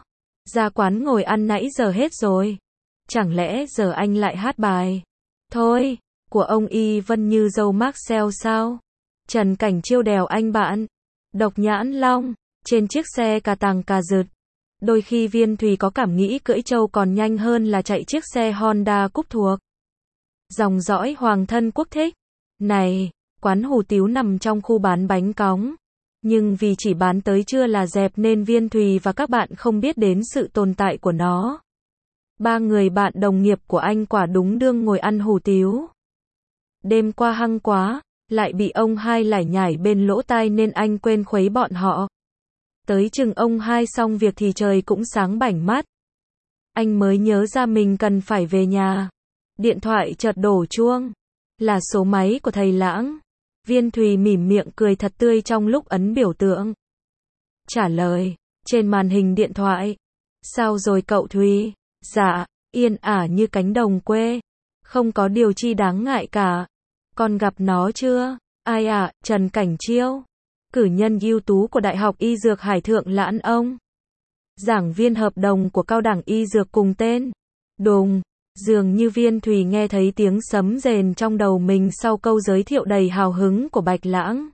Ra quán ngồi ăn nãy giờ hết rồi. Chẳng lẽ giờ anh lại hát bài? Thôi, của ông Y Vân như dâu Marcel sao? Trần Cảnh Chiêu đèo anh bạn. Độc Nhãn Long, trên chiếc xe cà tàng cà rực. Đôi khi Viên Thùy có cảm nghĩ cưỡi trâu còn nhanh hơn là chạy chiếc xe Honda Cúp thuộc dòng dõi hoàng thân quốc thích. Này, quán hủ tiếu nằm trong khu bán bánh cóng. Nhưng vì chỉ bán tới trưa là dẹp nên Viên Thùy và các bạn không biết đến sự tồn tại của nó. 3 người bạn đồng nghiệp của anh quả đúng đương ngồi ăn hủ tiếu. Đêm qua hăng quá, lại bị ông Hai lải nhải bên lỗ tai nên anh quên khuấy bọn họ. Tới chừng ông Hai xong việc thì trời cũng sáng bảnh mắt. Anh mới nhớ ra mình cần phải về nhà. Điện thoại chợt đổ chuông. Là số máy của thầy Lãng. Viên Thùy mỉm miệng cười thật tươi trong lúc ấn biểu tượng. Trả lời, trên màn hình điện thoại. Sao rồi cậu Thùy? Dạ, yên ả như cánh đồng quê. Không có điều chi đáng ngại cả. Con gặp nó chưa? Ai ạ? Trần Cảnh Chiêu. Cử nhân ưu tú của Đại học Y Dược Hải Thượng Lãn ông. Giảng viên hợp đồng của Cao đẳng Y Dược cùng tên. Đùng. Dường như Viên Thùy nghe thấy tiếng sấm rền trong đầu mình sau câu giới thiệu đầy hào hứng của Bạch Lãng.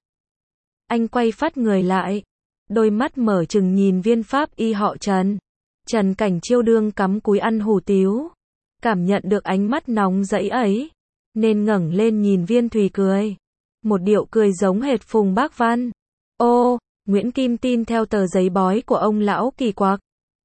Anh quay phát người lại. Đôi mắt mở trừng nhìn viên pháp y họ Trần. Trần Cảnh Chiêu đương cắm cúi ăn hủ tiếu. Cảm nhận được ánh mắt nóng rẫy ấy. Nên ngẩng lên nhìn Viên Thùy cười. Một điệu cười giống hệt Phùng Bác Văn. Ô, Nguyễn Kim tin theo tờ giấy bói của ông lão kỳ quặc.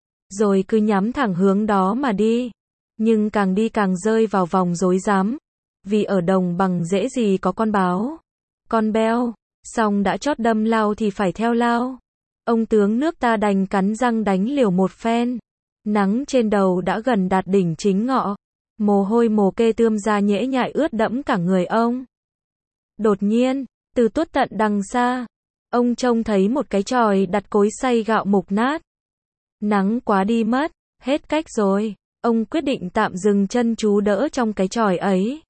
Rồi cứ nhắm thẳng hướng đó mà đi. Nhưng càng đi càng rơi vào vòng rối rắm. Vì ở đồng bằng dễ gì có con báo. Con beo. Xong đã chót đâm lao thì phải theo lao. Ông tướng nước ta đành cắn răng đánh liều một phen. Nắng trên đầu đã gần đạt đỉnh chính ngọ. Mồ hôi mồ kê tươm ra nhễ nhại ướt đẫm cả người ông. Đột nhiên, từ tuốt tận đằng xa, ông trông thấy một cái chòi đặt cối xay gạo mục nát. Nắng quá đi mất, hết cách rồi. Ông quyết định tạm dừng chân trú đỡ trong cái chòi ấy.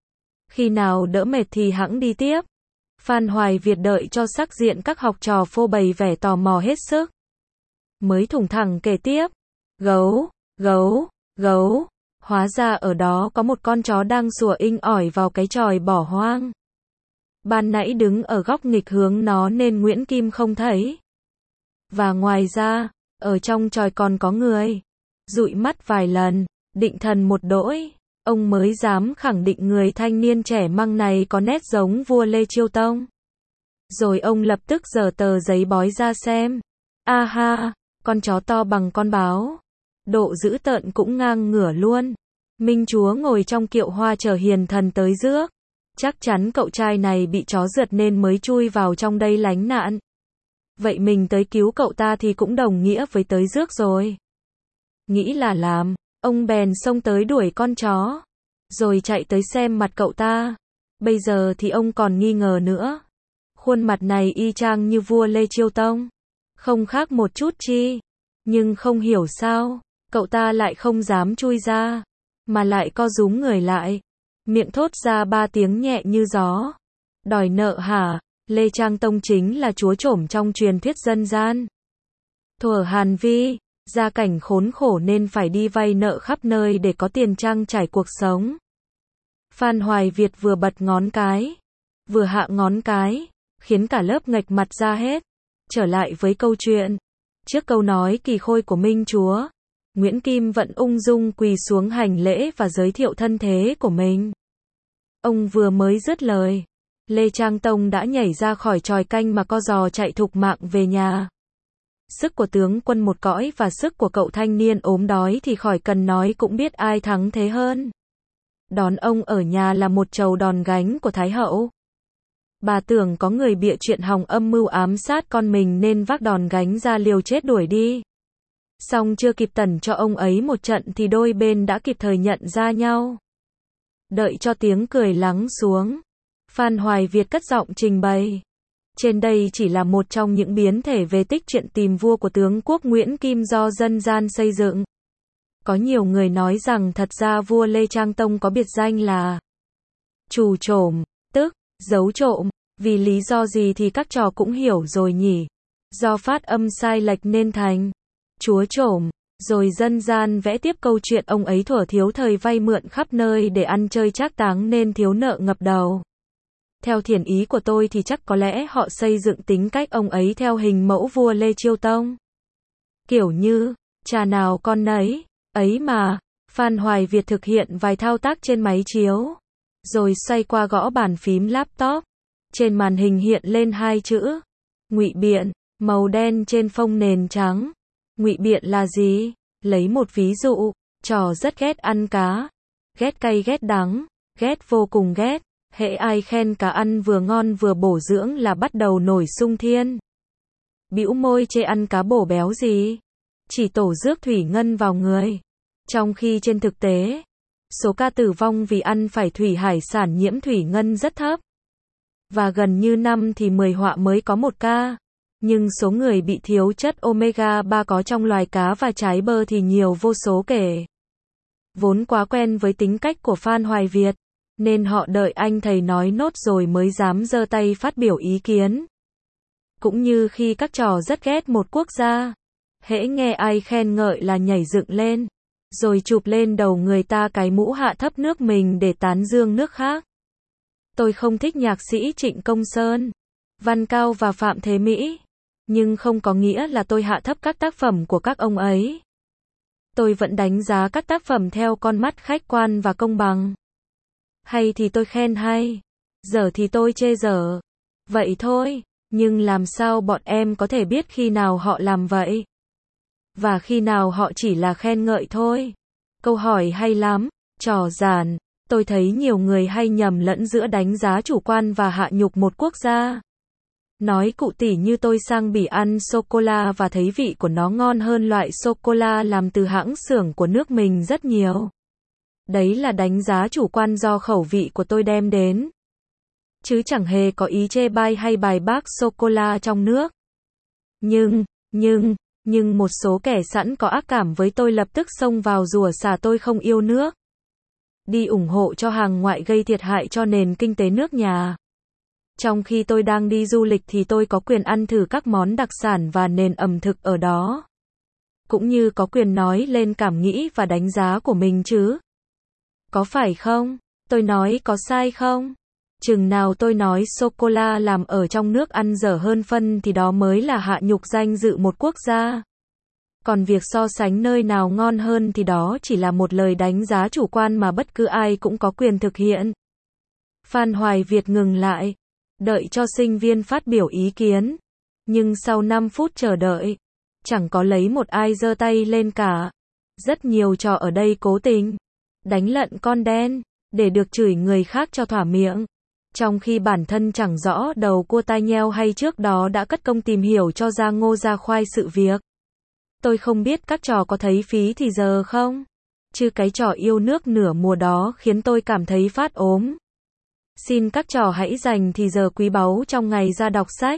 Khi nào đỡ mệt thì hẵng đi tiếp. Phan Hoài Việt đợi cho sắc diện các học trò phô bày vẻ tò mò hết sức. Mới thủng thẳng kể tiếp. Gấu, gấu, gấu. Hóa ra ở đó có một con chó đang sủa inh ỏi vào cái chòi bỏ hoang. Ban nãy đứng ở góc nghịch hướng nó nên Nguyễn Kim không thấy. Và ngoài ra, ở trong chòi còn có người. Dụi mắt vài lần, định thần một đỗi, ông mới dám khẳng định người thanh niên trẻ măng này có nét giống vua Lê Chiêu Tông. Rồi ông lập tức giở tờ giấy bói ra xem. A ha, con chó to bằng con báo. Độ dữ tợn cũng ngang ngửa luôn. Minh Chúa ngồi trong kiệu hoa chờ hiền thần tới rước. Chắc chắn cậu trai này bị chó rượt nên mới chui vào trong đây lánh nạn. Vậy mình tới cứu cậu ta thì cũng đồng nghĩa với tới rước rồi. Nghĩ là làm, ông bèn xông tới đuổi con chó. Rồi chạy tới xem mặt cậu ta. Bây giờ thì ông còn nghi ngờ nữa. Khuôn mặt này y chang như vua Lê Chiêu Tông. Không khác một chút chi. Nhưng không hiểu sao, cậu ta lại không dám chui ra. Mà lại co rúm người lại. Miệng thốt ra 3 tiếng nhẹ như gió. Đòi nợ hả? Lê Trang Tông chính là chúa trổm trong truyền thuyết dân gian. Thuở Hàn Vi, gia cảnh khốn khổ nên phải đi vay nợ khắp nơi để có tiền trang trải cuộc sống. Phan Hoài Việt vừa bật ngón cái, vừa hạ ngón cái, khiến cả lớp nghệch mặt ra hết. Trở lại với câu chuyện. Trước câu nói kỳ khôi của Minh Chúa, Nguyễn Kim vẫn ung dung quỳ xuống hành lễ và giới thiệu thân thế của mình. Ông vừa mới dứt lời, Lê Trang Tông đã nhảy ra khỏi chòi canh mà co giò chạy thục mạng về nhà. Sức của tướng quân một cõi và sức của cậu thanh niên ốm đói thì khỏi cần nói cũng biết ai thắng thế hơn. Đón ông ở nhà là một chầu đòn gánh của Thái Hậu. Bà tưởng có người bịa chuyện hòng âm mưu ám sát con mình nên vác đòn gánh ra liều chết đuổi đi. Xong chưa kịp tẩn cho ông ấy một trận thì đôi bên đã kịp thời nhận ra nhau. Đợi cho tiếng cười lắng xuống, Phan Hoài Việt cất giọng trình bày. Trên đây chỉ là một trong những biến thể về tích chuyện tìm vua của tướng quốc Nguyễn Kim do dân gian xây dựng. Có nhiều người nói rằng thật ra vua Lê Trang Tông có biệt danh là trù trổm, tức giấu trộm. Vì lý do gì thì các trò cũng hiểu rồi nhỉ. Do phát âm sai lệch nên thành chúa trổm. Rồi dân gian vẽ tiếp câu chuyện ông ấy thuở thiếu thời vay mượn khắp nơi để ăn chơi trác táng nên thiếu nợ ngập đầu. Theo thiền ý của tôi thì chắc có lẽ họ xây dựng tính cách ông ấy theo hình mẫu vua Lê Chiêu Tông. Kiểu như, cha nào con nấy, ấy mà, Phan Hoài Việt thực hiện vài thao tác trên máy chiếu, rồi xoay qua gõ bàn phím laptop. Trên màn hình hiện lên hai chữ, ngụy biện, màu đen trên phông nền trắng. Ngụy biện là gì? Lấy một ví dụ, trò rất ghét ăn cá, ghét cay ghét đắng, ghét vô cùng ghét, hễ ai khen cá ăn vừa ngon vừa bổ dưỡng là bắt đầu nổi xung thiên. Bĩu môi chê ăn cá bổ béo gì? Chỉ tổ rước thủy ngân vào người. Trong khi trên thực tế, số ca tử vong vì ăn phải thủy hải sản nhiễm thủy ngân rất thấp. Và gần như 5 thì 10 họa mới có một ca. Nhưng số người bị thiếu chất omega 3 có trong loài cá và trái bơ thì nhiều vô số kể. Vốn quá quen với tính cách của Phan Hoài Việt, nên họ đợi anh thầy nói nốt rồi mới dám giơ tay phát biểu ý kiến. Cũng như khi các trò rất ghét một quốc gia, hễ nghe ai khen ngợi là nhảy dựng lên, rồi chụp lên đầu người ta cái mũ hạ thấp nước mình để tán dương nước khác. Tôi không thích nhạc sĩ Trịnh Công Sơn, Văn Cao và Phạm Thế Mỹ, nhưng không có nghĩa là tôi hạ thấp các tác phẩm của các ông ấy. Tôi vẫn đánh giá các tác phẩm theo con mắt khách quan và công bằng. Hay thì tôi khen hay, dở thì tôi chê dở. Vậy thôi, nhưng làm sao bọn em có thể biết khi nào họ làm vậy? Và khi nào họ chỉ là khen ngợi thôi? Câu hỏi hay lắm, trò giản. Tôi thấy nhiều người hay nhầm lẫn giữa đánh giá chủ quan và hạ nhục một quốc gia. Nói cụ tỉ như tôi sang Bỉ ăn sô-cô-la và thấy vị của nó ngon hơn loại sô-cô-la làm từ hãng xưởng của nước mình rất nhiều. Đấy là đánh giá chủ quan do khẩu vị của tôi đem đến. Chứ chẳng hề có ý chê bai hay bài bác sô-cô-la trong nước. Nhưng một số kẻ sẵn có ác cảm với tôi lập tức xông vào rủa xả tôi không yêu nước. Đi ủng hộ cho hàng ngoại gây thiệt hại cho nền kinh tế nước nhà. Trong khi tôi đang đi du lịch thì tôi có quyền ăn thử các món đặc sản và nền ẩm thực ở đó. Cũng như có quyền nói lên cảm nghĩ và đánh giá của mình chứ. Có phải không? Tôi nói có sai không? Chừng nào tôi nói sô-cô-la làm ở trong nước ăn dở hơn phân thì đó mới là hạ nhục danh dự một quốc gia. Còn việc so sánh nơi nào ngon hơn thì đó chỉ là một lời đánh giá chủ quan mà bất cứ ai cũng có quyền thực hiện. Phan Hoài Việt ngừng lại, đợi cho sinh viên phát biểu ý kiến. Nhưng sau 5 phút chờ đợi, chẳng có lấy một ai giơ tay lên cả. Rất nhiều trò ở đây cố tình đánh lận con đen, để được chửi người khác cho thỏa miệng. Trong khi bản thân chẳng rõ đầu cua tai nheo hay trước đó đã cất công tìm hiểu cho ra ngô ra khoai sự việc. Tôi không biết các trò có thấy phí thì giờ không? Chứ cái trò yêu nước nửa mùa đó khiến tôi cảm thấy phát ốm. Xin các trò hãy dành thì giờ quý báu trong ngày ra đọc sách.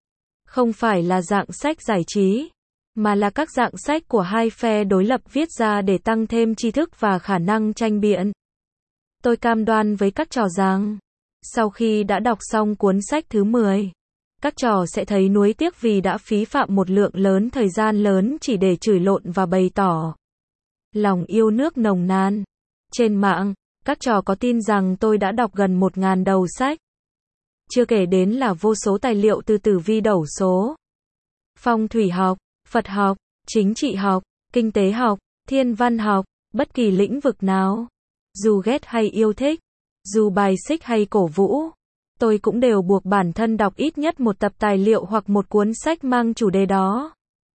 Không phải là dạng sách giải trí, mà là các dạng sách của hai phe đối lập viết ra để tăng thêm tri thức và khả năng tranh biện. Tôi cam đoan với các trò rằng, sau khi đã đọc xong cuốn sách thứ 10, các trò sẽ thấy nuối tiếc vì đã phí phạm một lượng lớn thời gian lớn chỉ để chửi lộn và bày tỏ lòng yêu nước nồng nàn. Trên mạng, các trò có tin rằng tôi đã đọc gần 1.000 đầu sách. Chưa kể đến là vô số tài liệu từ tử vi đẩu số, phong thủy học, Phật học, chính trị học, kinh tế học, thiên văn học, bất kỳ lĩnh vực nào. Dù ghét hay yêu thích, dù bài xích hay cổ vũ, tôi cũng đều buộc bản thân đọc ít nhất một tập tài liệu hoặc một cuốn sách mang chủ đề đó.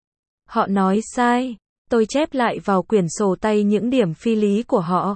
Họ nói sai, tôi chép lại vào quyển sổ tay những điểm phi lý của họ.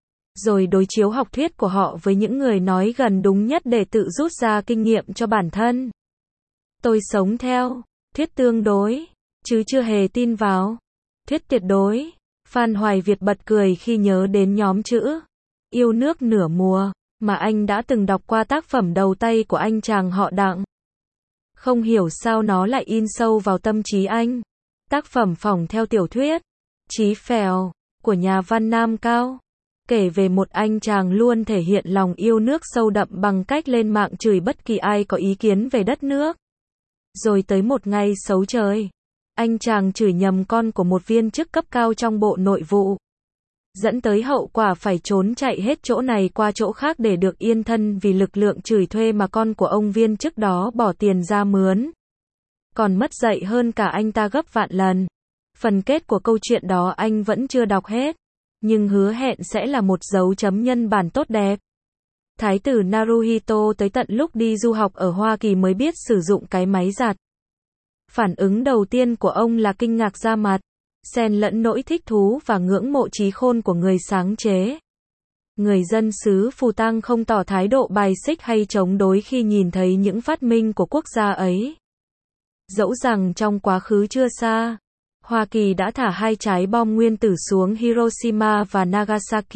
Rồi đối chiếu học thuyết của họ với những người nói gần đúng nhất để tự rút ra kinh nghiệm cho bản thân. Tôi sống theo thuyết tương đối, chứ chưa hề tin vào thuyết tuyệt đối. Phan Hoài Việt bật cười khi nhớ đến nhóm chữ yêu nước nửa mùa mà anh đã từng đọc qua tác phẩm đầu tay của anh chàng họ Đặng. Không hiểu sao nó lại in sâu vào tâm trí anh. Tác phẩm phỏng theo tiểu thuyết Chí Phèo của nhà văn Nam Cao, kể về một anh chàng luôn thể hiện lòng yêu nước sâu đậm bằng cách lên mạng chửi bất kỳ ai có ý kiến về đất nước. Rồi tới một ngày xấu trời, anh chàng chửi nhầm con của một viên chức cấp cao trong Bộ Nội vụ, dẫn tới hậu quả phải trốn chạy hết chỗ này qua chỗ khác để được yên thân vì lực lượng chửi thuê mà con của ông viên chức đó bỏ tiền ra mướn. Còn mất dạy hơn cả anh ta gấp vạn lần. Phần kết của câu chuyện đó anh vẫn chưa đọc hết, nhưng hứa hẹn sẽ là một dấu chấm nhân bản tốt đẹp. Thái tử Naruhito tới tận lúc đi du học ở Hoa Kỳ mới biết sử dụng cái máy giặt. Phản ứng đầu tiên của ông là kinh ngạc ra mặt, xen lẫn nỗi thích thú và ngưỡng mộ trí khôn của người sáng chế. Người dân xứ Phù Tang không tỏ thái độ bài xích hay chống đối khi nhìn thấy những phát minh của quốc gia ấy. Dẫu rằng trong quá khứ chưa xa, Hoa Kỳ đã thả 2 trái bom nguyên tử xuống Hiroshima và Nagasaki.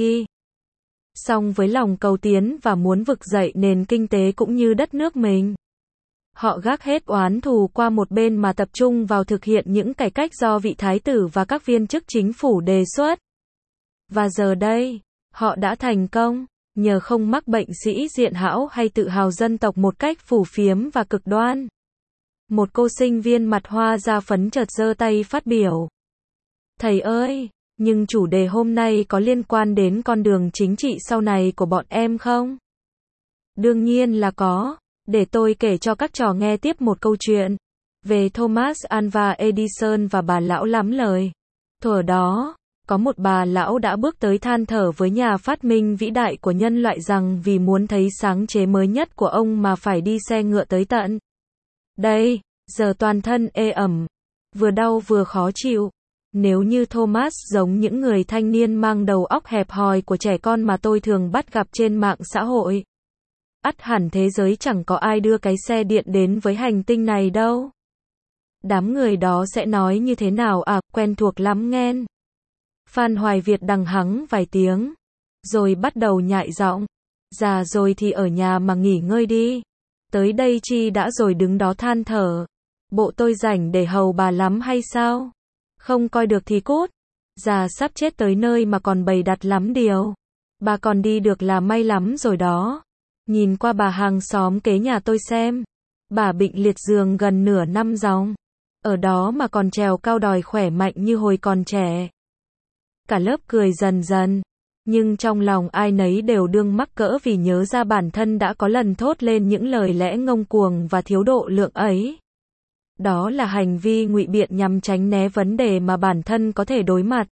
Song với lòng cầu tiến và muốn vực dậy nền kinh tế cũng như đất nước mình, họ gác hết oán thù qua một bên mà tập trung vào thực hiện những cải cách do vị thái tử và các viên chức chính phủ đề xuất. Và giờ đây, họ đã thành công, nhờ không mắc bệnh sĩ diện hão hay tự hào dân tộc một cách phù phiếm và cực đoan. Một cô sinh viên mặt hoa da phấn chợt giơ tay phát biểu. Thầy ơi, nhưng chủ đề hôm nay có liên quan đến con đường chính trị sau này của bọn em không? Đương nhiên là có. Để tôi kể cho các trò nghe tiếp một câu chuyện về Thomas Alva Edison và bà lão lắm lời. Thuở đó, có một bà lão đã bước tới than thở với nhà phát minh vĩ đại của nhân loại rằng vì muốn thấy sáng chế mới nhất của ông mà phải đi xe ngựa tới tận đây, giờ toàn thân ê ẩm, vừa đau vừa khó chịu. Nếu như Thomas giống những người thanh niên mang đầu óc hẹp hòi của trẻ con mà tôi thường bắt gặp trên mạng xã hội, ắt hẳn thế giới chẳng có ai đưa cái xe điện đến với hành tinh này đâu. Đám người đó sẽ nói như thế nào à, quen thuộc lắm nghen. Phan Hoài Việt đằng hắng vài tiếng, rồi bắt đầu nhại giọng. Già rồi thì ở nhà mà nghỉ ngơi đi. Tới đây chi đã rồi đứng đó than thở. Bộ tôi rảnh để hầu bà lắm hay sao? Không coi được thì cút. Già sắp chết tới nơi mà còn bày đặt lắm điều. Bà còn đi được là may lắm rồi đó. Nhìn qua bà hàng xóm kế nhà tôi xem. Bà bệnh liệt giường gần nửa năm dòng. Ở đó mà còn trèo cao đòi khỏe mạnh như hồi còn trẻ. Cả lớp cười dần dần. Nhưng trong lòng ai nấy đều đương mắc cỡ vì nhớ ra bản thân đã có lần thốt lên những lời lẽ ngông cuồng và thiếu độ lượng ấy. Đó là hành vi ngụy biện nhằm tránh né vấn đề mà bản thân có thể đối mặt.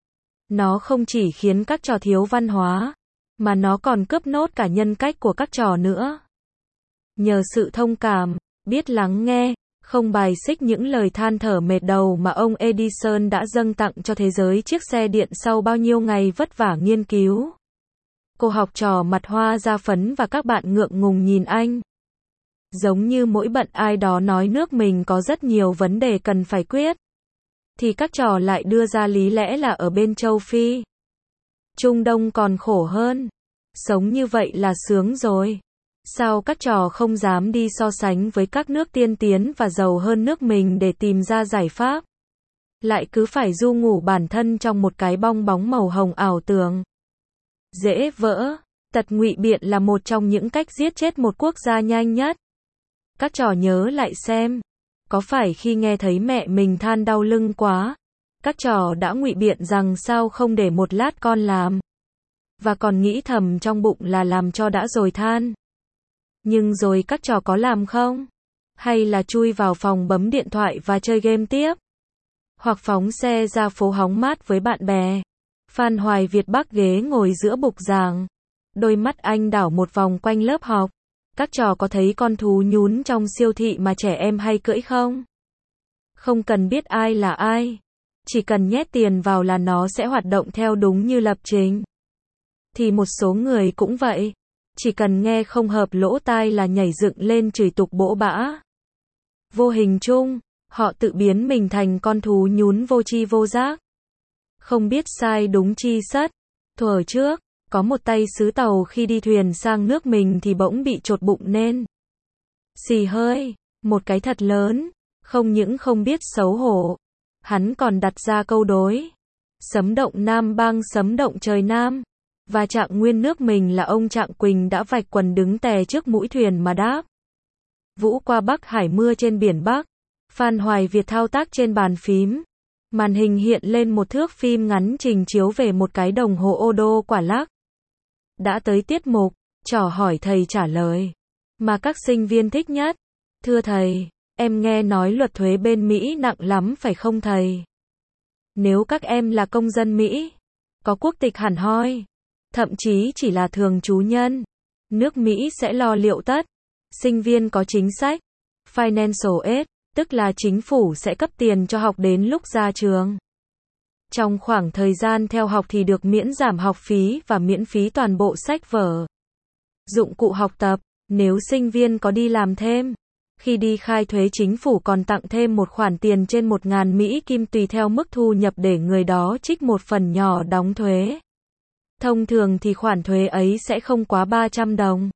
Nó không chỉ khiến các trò thiếu văn hóa, mà nó còn cướp nốt cả nhân cách của các trò nữa. Nhờ sự thông cảm, biết lắng nghe, không bài xích những lời than thở mệt đầu mà ông Edison đã dâng tặng cho thế giới chiếc xe điện sau bao nhiêu ngày vất vả nghiên cứu. Cô học trò mặt hoa da phấn và các bạn ngượng ngùng nhìn anh. Giống như mỗi bận ai đó nói nước mình có rất nhiều vấn đề cần phải quyết, thì các trò lại đưa ra lý lẽ là ở bên châu Phi, Trung Đông còn khổ hơn. Sống như vậy là sướng rồi. Sao các trò không dám đi so sánh với các nước tiên tiến và giàu hơn nước mình để tìm ra giải pháp? Lại cứ phải du ngủ bản thân trong một cái bong bóng màu hồng ảo tưởng. Dễ vỡ, tật ngụy biện là một trong những cách giết chết một quốc gia nhanh nhất. Các trò nhớ lại xem, có phải khi nghe thấy mẹ mình than đau lưng quá, các trò đã ngụy biện rằng sao không để một lát con làm, và còn nghĩ thầm trong bụng là làm cho đã rồi than. Nhưng rồi các trò có làm không? Hay là chui vào phòng bấm điện thoại và chơi game tiếp? Hoặc phóng xe ra phố hóng mát với bạn bè? Phan Hoài Việt bắc ghế ngồi giữa bục giảng. Đôi mắt anh đảo một vòng quanh lớp học. Các trò có thấy con thú nhún trong siêu thị mà trẻ em hay cưỡi không? Không cần biết ai là ai. Chỉ cần nhét tiền vào là nó sẽ hoạt động theo đúng như lập trình. Thì một số người cũng vậy. Chỉ cần nghe không hợp lỗ tai là nhảy dựng lên chửi tục bỗ bã. Vô hình chung, họ tự biến mình thành con thú nhún vô tri vô giác. Không biết sai đúng chi sất. Thuở trước, có một tay sứ tàu khi đi thuyền sang nước mình thì bỗng bị chột bụng nên xì hơi, một cái thật lớn, không những không biết xấu hổ, hắn còn đặt ra câu đối. Sấm động Nam Bang sấm động trời Nam. Và Trạng Nguyên nước mình là ông Trạng Quỳnh đã vạch quần đứng tè trước mũi thuyền mà đáp. Vũ qua Bắc Hải mưa trên biển Bắc. Phan Hoài Việt thao tác trên bàn phím. Màn hình hiện lên một thước phim ngắn trình chiếu về một cái đồng hồ ô đô quả lắc. Đã tới tiết mục, trò hỏi thầy trả lời. Mà các sinh viên thích nhất. Thưa thầy, em nghe nói luật thuế bên Mỹ nặng lắm phải không thầy? Nếu các em là công dân Mỹ, có quốc tịch hẳn hoi, thậm chí chỉ là thường trú nhân, nước Mỹ sẽ lo liệu tất. Sinh viên có chính sách Financial Aid, tức là chính phủ sẽ cấp tiền cho học đến lúc ra trường. Trong khoảng thời gian theo học thì được miễn giảm học phí và miễn phí toàn bộ sách vở, dụng cụ học tập. Nếu sinh viên có đi làm thêm, khi đi khai thuế chính phủ còn tặng thêm một khoản tiền trên 1.000 Mỹ Kim tùy theo mức thu nhập để người đó trích một phần nhỏ đóng thuế. Thông thường thì khoản thuế ấy sẽ không quá 300 đồng.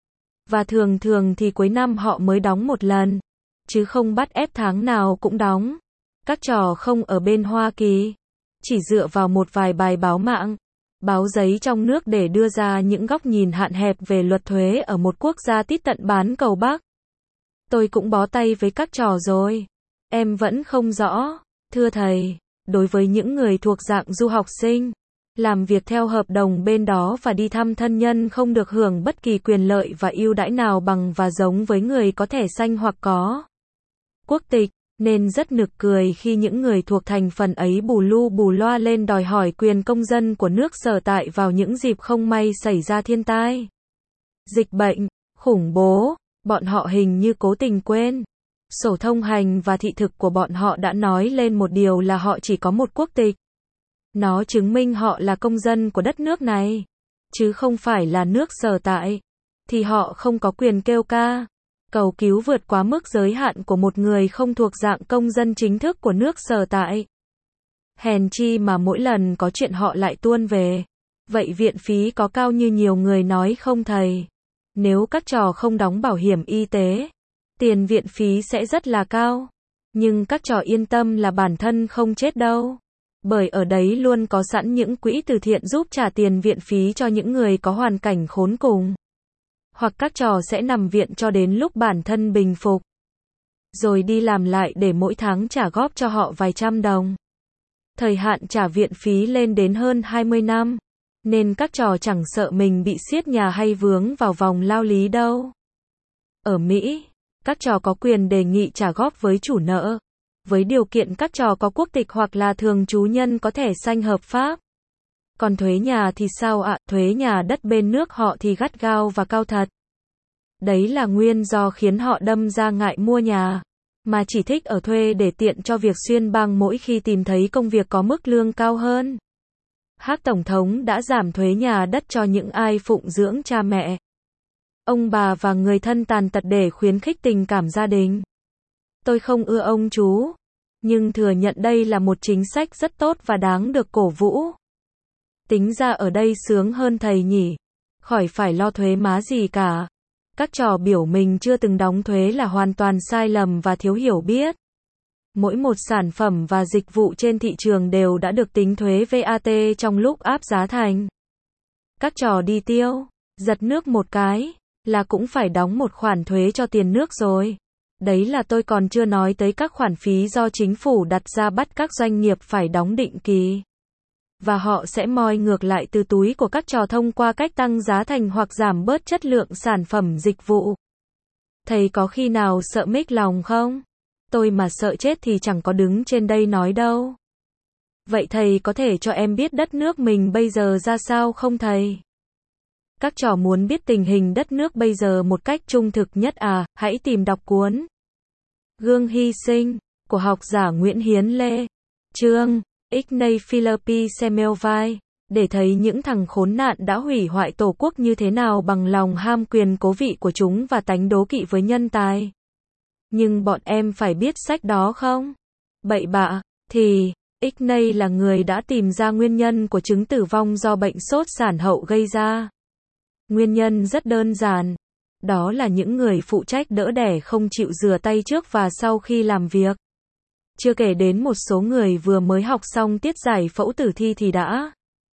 Và thường thường thì cuối năm họ mới đóng một lần, chứ không bắt ép tháng nào cũng đóng. Các trò không ở bên Hoa Kỳ, chỉ dựa vào một vài bài báo mạng, báo giấy trong nước để đưa ra những góc nhìn hạn hẹp về luật thuế ở một quốc gia tít tận bán cầu Bắc. Tôi cũng bó tay với các trò rồi. Em vẫn không rõ. Thưa thầy, đối với những người thuộc dạng du học sinh, làm việc theo hợp đồng bên đó và đi thăm thân nhân không được hưởng bất kỳ quyền lợi và ưu đãi nào bằng và giống với người có thẻ xanh hoặc có quốc tịch, nên rất nực cười khi những người thuộc thành phần ấy bù lu bù loa lên đòi hỏi quyền công dân của nước sở tại vào những dịp không may xảy ra thiên tai, dịch bệnh, khủng bố. Bọn họ hình như cố tình quên. Sổ thông hành và thị thực của bọn họ đã nói lên một điều là họ chỉ có một quốc tịch. Nó chứng minh họ là công dân của đất nước này, chứ không phải là nước sở tại. Thì họ không có quyền kêu ca, cầu cứu vượt quá mức giới hạn của một người không thuộc dạng công dân chính thức của nước sở tại. Hèn chi mà mỗi lần có chuyện họ lại tuôn về. Vậy viện phí có cao như nhiều người nói không thầy? Nếu các trò không đóng bảo hiểm y tế, tiền viện phí sẽ rất là cao. Nhưng các trò yên tâm là bản thân không chết đâu. Bởi ở đấy luôn có sẵn những quỹ từ thiện giúp trả tiền viện phí cho những người có hoàn cảnh khốn cùng. Hoặc các trò sẽ nằm viện cho đến lúc bản thân bình phục, rồi đi làm lại để mỗi tháng trả góp cho họ vài trăm đồng. Thời hạn trả viện phí lên đến hơn 20 năm. Nên các trò chẳng sợ mình bị siết nhà hay vướng vào vòng lao lý đâu. Ở Mỹ, các trò có quyền đề nghị trả góp với chủ nợ, với điều kiện các trò có quốc tịch hoặc là thường trú nhân có thẻ xanh hợp pháp. Còn thuế nhà thì sao ạ? Thuế nhà đất bên nước họ thì gắt gao và cao thật. Đấy là nguyên do khiến họ đâm ra ngại mua nhà, mà chỉ thích ở thuê để tiện cho việc xuyên bang mỗi khi tìm thấy công việc có mức lương cao hơn. Hắc Tổng thống đã giảm thuế nhà đất cho những ai phụng dưỡng cha mẹ, ông bà và người thân tàn tật để khuyến khích tình cảm gia đình. Tôi không ưa ông chú, nhưng thừa nhận đây là một chính sách rất tốt và đáng được cổ vũ. Tính ra ở đây sướng hơn thầy nhỉ, khỏi phải lo thuế má gì cả. Các trò biểu mình chưa từng đóng thuế là hoàn toàn sai lầm và thiếu hiểu biết. Mỗi một sản phẩm và dịch vụ trên thị trường đều đã được tính thuế VAT trong lúc áp giá thành. Các trò đi tiêu, giật nước một cái, là cũng phải đóng một khoản thuế cho tiền nước rồi. Đấy là tôi còn chưa nói tới các khoản phí do chính phủ đặt ra bắt các doanh nghiệp phải đóng định kỳ. Và họ sẽ moi ngược lại từ túi của các trò thông qua cách tăng giá thành hoặc giảm bớt chất lượng sản phẩm dịch vụ. Thầy có khi nào sợ mếch lòng không? Tôi mà sợ chết thì chẳng có đứng trên đây nói đâu. Vậy thầy có thể cho em biết đất nước mình bây giờ ra sao không thầy? Các trò muốn biết tình hình đất nước bây giờ một cách trung thực nhất à? Hãy tìm đọc cuốn Gương hy sinh của học giả Nguyễn Hiến Lê, chương Ignay Philippi Semelvai, để thấy những thằng khốn nạn đã hủy hoại tổ quốc như thế nào bằng lòng ham quyền cố vị của chúng và tánh đố kỵ với nhân tài. Nhưng bọn em phải biết sách đó không? Bậy bạ, thì Ignay là người đã tìm ra nguyên nhân của chứng tử vong do bệnh sốt sản hậu gây ra. Nguyên nhân rất đơn giản. Đó là những người phụ trách đỡ đẻ không chịu rửa tay trước và sau khi làm việc. Chưa kể đến một số người vừa mới học xong tiết giải phẫu tử thi thì đã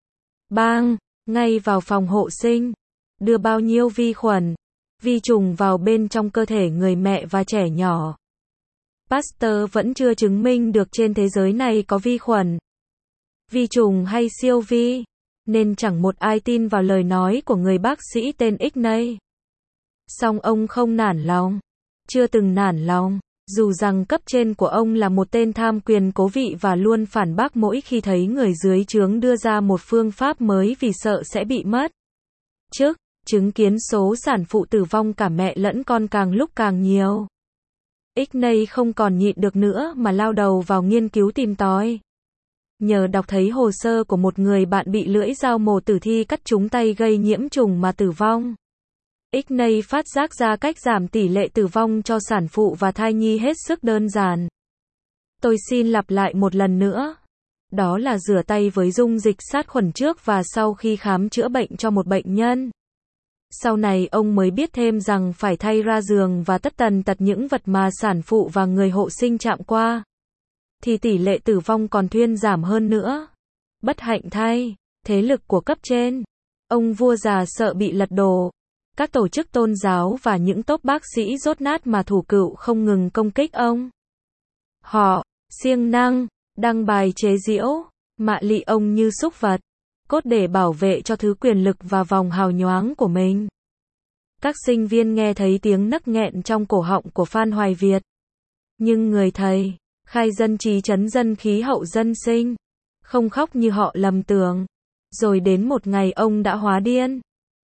bang, ngay vào phòng hộ sinh, đưa bao nhiêu vi khuẩn, vi trùng vào bên trong cơ thể người mẹ và trẻ nhỏ. Pasteur vẫn chưa chứng minh được trên thế giới này có vi khuẩn, vi trùng hay siêu vi, nên chẳng một ai tin vào lời nói của người bác sĩ tên Ixnay. Song ông không nản lòng, chưa từng nản lòng, dù rằng cấp trên của ông là một tên tham quyền cố vị và luôn phản bác mỗi khi thấy người dưới trướng đưa ra một phương pháp mới vì sợ sẽ bị mất chức. Chứng kiến số sản phụ tử vong cả mẹ lẫn con càng lúc càng nhiều, Ixnay không còn nhịn được nữa mà lao đầu vào nghiên cứu tìm tòi. Nhờ đọc thấy hồ sơ của một người bạn bị lưỡi dao mổ tử thi cắt trúng tay gây nhiễm trùng mà tử vong, Ixnay phát giác ra cách giảm tỷ lệ tử vong cho sản phụ và thai nhi hết sức đơn giản. Tôi xin lặp lại một lần nữa. Đó là rửa tay với dung dịch sát khuẩn trước và sau khi khám chữa bệnh cho một bệnh nhân. Sau này ông mới biết thêm rằng phải thay ra giường và tất tần tật những vật mà sản phụ và người hộ sinh chạm qua, thì tỷ lệ tử vong còn thuyên giảm hơn nữa. Bất hạnh thay, thế lực của cấp trên, ông vua già sợ bị lật đổ. Các tổ chức tôn giáo và những tốp bác sĩ dốt nát mà thủ cựu không ngừng công kích ông. Họ, siêng năng, đăng bài chế giễu, mạ lị ông như súc vật, cốt để bảo vệ cho thứ quyền lực và vòng hào nhoáng của mình. Các sinh viên nghe thấy tiếng nấc nghẹn trong cổ họng của Phan Hoài Việt. Nhưng người thầy, khai dân trí trấn dân khí hậu dân sinh, không khóc như họ lầm tưởng. Rồi đến một ngày ông đã hóa điên.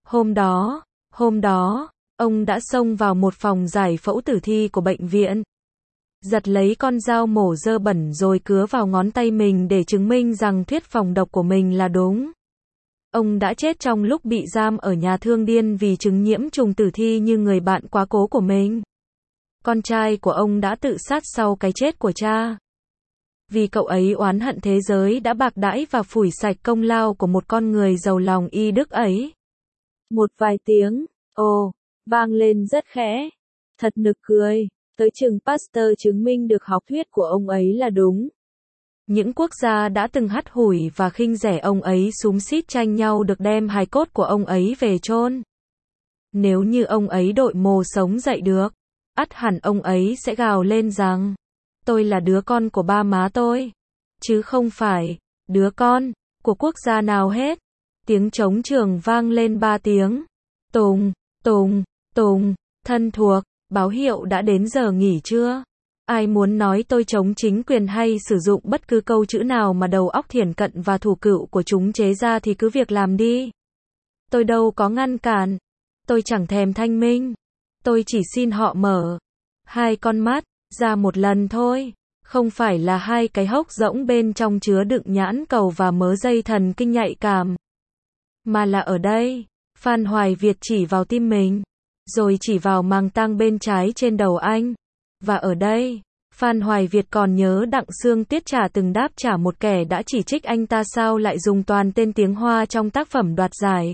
Hôm đó, ông đã xông vào một phòng giải phẫu tử thi của bệnh viện, giật lấy con dao mổ dơ bẩn rồi cứa vào ngón tay mình để chứng minh rằng thuyết phòng độc của mình là đúng. Ông đã chết trong lúc bị giam ở nhà thương điên vì chứng nhiễm trùng tử thi như người bạn quá cố của mình. Con trai của ông đã tự sát sau cái chết của cha. Vì cậu ấy oán hận thế giới đã bạc đãi và phủi sạch công lao của một con người giàu lòng y đức ấy. Một vài tiếng, vang lên rất khẽ. Thật nực cười, tới chừng Pasteur chứng minh được học thuyết của ông ấy là đúng. Những quốc gia đã từng hắt hủi và khinh rẻ ông ấy xúm xít tranh nhau được đem hài cốt của ông ấy về chôn. Nếu như ông ấy đội mồ sống dậy được, ắt hẳn ông ấy sẽ gào lên rằng, tôi là đứa con của ba má tôi, chứ không phải đứa con của quốc gia nào hết. Tiếng trống trường vang lên 3 tiếng. Tùng, tùng, tùng, thân thuộc, báo hiệu đã đến giờ nghỉ trưa. Ai muốn nói tôi chống chính quyền hay sử dụng bất cứ câu chữ nào mà đầu óc thiển cận và thủ cựu của chúng chế ra thì cứ việc làm đi. Tôi đâu có ngăn cản. Tôi chẳng thèm thanh minh. Tôi chỉ xin họ mở hai con mắt ra một lần thôi. Không phải là hai cái hốc rỗng bên trong chứa đựng nhãn cầu và mớ dây thần kinh nhạy cảm. Mà là ở đây. Phan Hoài Việt chỉ vào tim mình, rồi chỉ vào màng tang bên trái trên đầu anh. Và ở đây, Phan Hoài Việt còn nhớ Đặng Sương Tiết trả từng đáp trả một kẻ đã chỉ trích anh ta sao lại dùng toàn tên tiếng Hoa trong tác phẩm đoạt giải.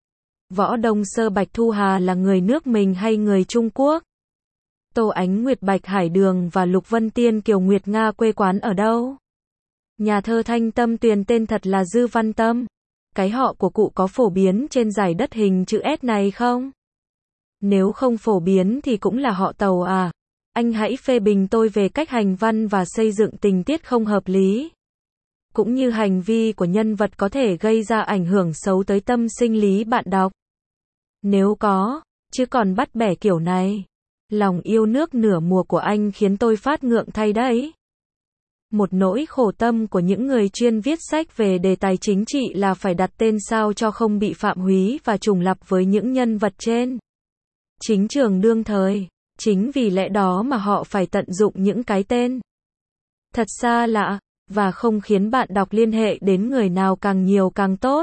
Võ Đông Sơ Bạch Thu Hà là người nước mình hay người Trung Quốc? Tô Ánh Nguyệt Bạch Hải Đường và Lục Vân Tiên Kiều Nguyệt Nga quê quán ở đâu? Nhà thơ Thanh Tâm Tuyền tên thật là Dư Văn Tâm. Cái họ của cụ có phổ biến trên giải đất hình chữ S này không? Nếu không phổ biến thì cũng là họ Tàu à? Anh hãy phê bình tôi về cách hành văn và xây dựng tình tiết không hợp lý. Cũng như hành vi của nhân vật có thể gây ra ảnh hưởng xấu tới tâm sinh lý bạn đọc. Nếu có, chứ còn bắt bẻ kiểu này. Lòng yêu nước nửa mùa của anh khiến tôi phát ngượng thay đấy. Một nỗi khổ tâm của những người chuyên viết sách về đề tài chính trị là phải đặt tên sao cho không bị phạm húy và trùng lặp với những nhân vật trên chính trường đương thời. Chính vì lẽ đó mà họ phải tận dụng những cái tên thật xa lạ, và không khiến bạn đọc liên hệ đến người nào càng nhiều càng tốt.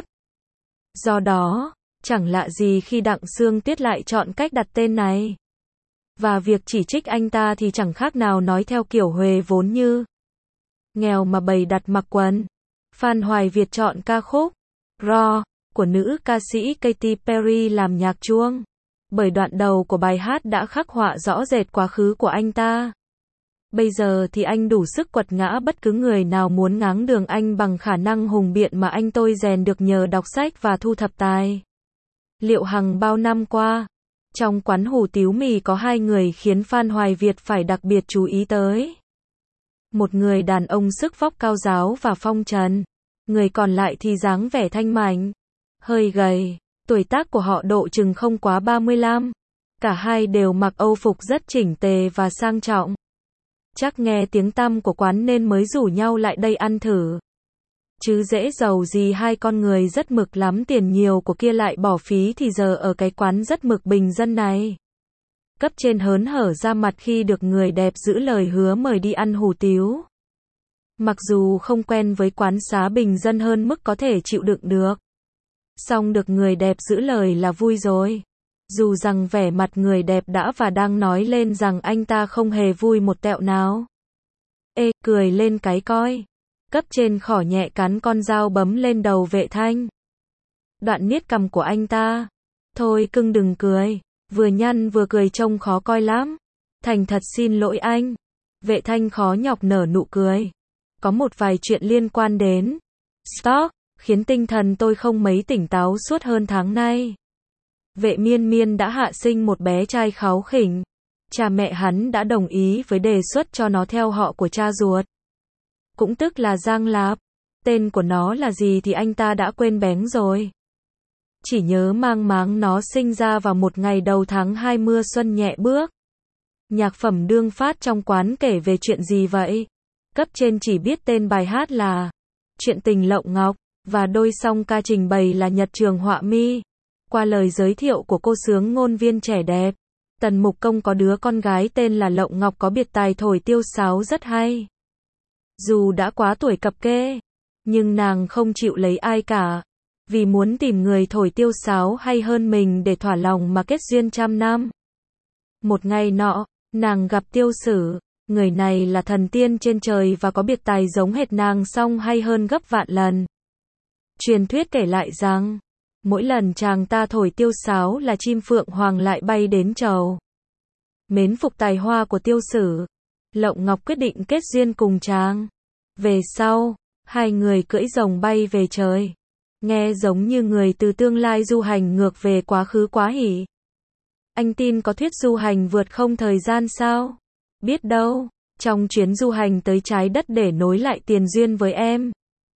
Do đó, chẳng lạ gì khi Đặng Sương Tiết lại chọn cách đặt tên này. Và việc chỉ trích anh ta thì chẳng khác nào nói theo kiểu Huệ vốn như nghèo mà bày đặt mặc quần. Phan Hoài Việt chọn ca khúc Raw của nữ ca sĩ Katy Perry làm nhạc chuông. Bởi đoạn đầu của bài hát đã khắc họa rõ rệt quá khứ của anh ta. Bây giờ thì anh đủ sức quật ngã bất cứ người nào muốn ngáng đường anh bằng khả năng hùng biện mà anh tôi rèn được nhờ đọc sách và thu thập tài liệu hàng bao năm qua. Trong quán hủ tiếu mì có hai người khiến Phan Hoài Việt phải đặc biệt chú ý tới. Một người đàn ông sức vóc cao ráo và phong trần. Người còn lại thì dáng vẻ thanh mảnh, hơi gầy. Tuổi tác của họ độ chừng không quá 35. Cả hai đều mặc âu phục rất chỉnh tề và sang trọng. Chắc nghe tiếng tăm của quán nên mới rủ nhau lại đây ăn thử. Chứ dễ giàu gì hai con người rất mực lắm tiền nhiều của kia lại bỏ phí thì giờ ở cái quán rất mực bình dân này. Cấp trên hớn hở ra mặt khi được người đẹp giữ lời hứa mời đi ăn hủ tiếu. Mặc dù không quen với quán xá bình dân hơn mức có thể chịu đựng được. Song được người đẹp giữ lời là vui rồi. Dù rằng vẻ mặt người đẹp đã và đang nói lên rằng anh ta không hề vui một tẹo nào. Ê, cười lên cái coi. Cấp trên khỏ nhẹ cắn con dao bấm lên đầu Vệ Thanh. Đoạn niết cằm của anh ta. Thôi cưng đừng cười. Vừa nhăn vừa cười trông khó coi lắm. Thành thật xin lỗi anh. Vệ Thanh khó nhọc nở nụ cười. Có một vài chuyện liên quan đến stock, khiến tinh thần tôi không mấy tỉnh táo suốt hơn tháng nay. Vệ Miên Miên đã hạ sinh một bé trai kháu khỉnh. Cha mẹ hắn đã đồng ý với đề xuất cho nó theo họ của cha ruột. Cũng tức là Giang Lạp. Tên của nó là gì thì anh ta đã quên bén rồi. Chỉ nhớ mang máng nó sinh ra vào một ngày đầu tháng 2 mưa xuân nhẹ bước. Nhạc phẩm đương phát trong quán kể về chuyện gì vậy? Cấp trên chỉ biết tên bài hát là Chuyện tình Lộng Ngọc, và đôi song ca trình bày là Nhật Trường Họa Mi. Qua lời giới thiệu của cô sướng ngôn viên trẻ đẹp, Tần Mục Công có đứa con gái tên là Lộng Ngọc có biệt tài thổi tiêu sáo rất hay. Dù đã quá tuổi cập kê, nhưng nàng không chịu lấy ai cả, vì muốn tìm người thổi tiêu sáo hay hơn mình để thỏa lòng mà kết duyên trăm năm. Một ngày nọ, nàng gặp Tiêu Sử, người này là thần tiên trên trời và có biệt tài giống hệt nàng song hay hơn gấp vạn lần. Truyền thuyết kể lại rằng, mỗi lần chàng ta thổi tiêu sáo là chim phượng hoàng lại bay đến chầu. Mến phục tài hoa của Tiêu Sử, Lộng Ngọc quyết định kết duyên cùng chàng. Về sau, hai người cưỡi rồng bay về trời. Nghe giống như người từ tương lai du hành ngược về quá khứ quá hỉ. Anh tin có thuyết du hành vượt không thời gian sao? Biết đâu, trong chuyến du hành tới trái đất để nối lại tiền duyên với em.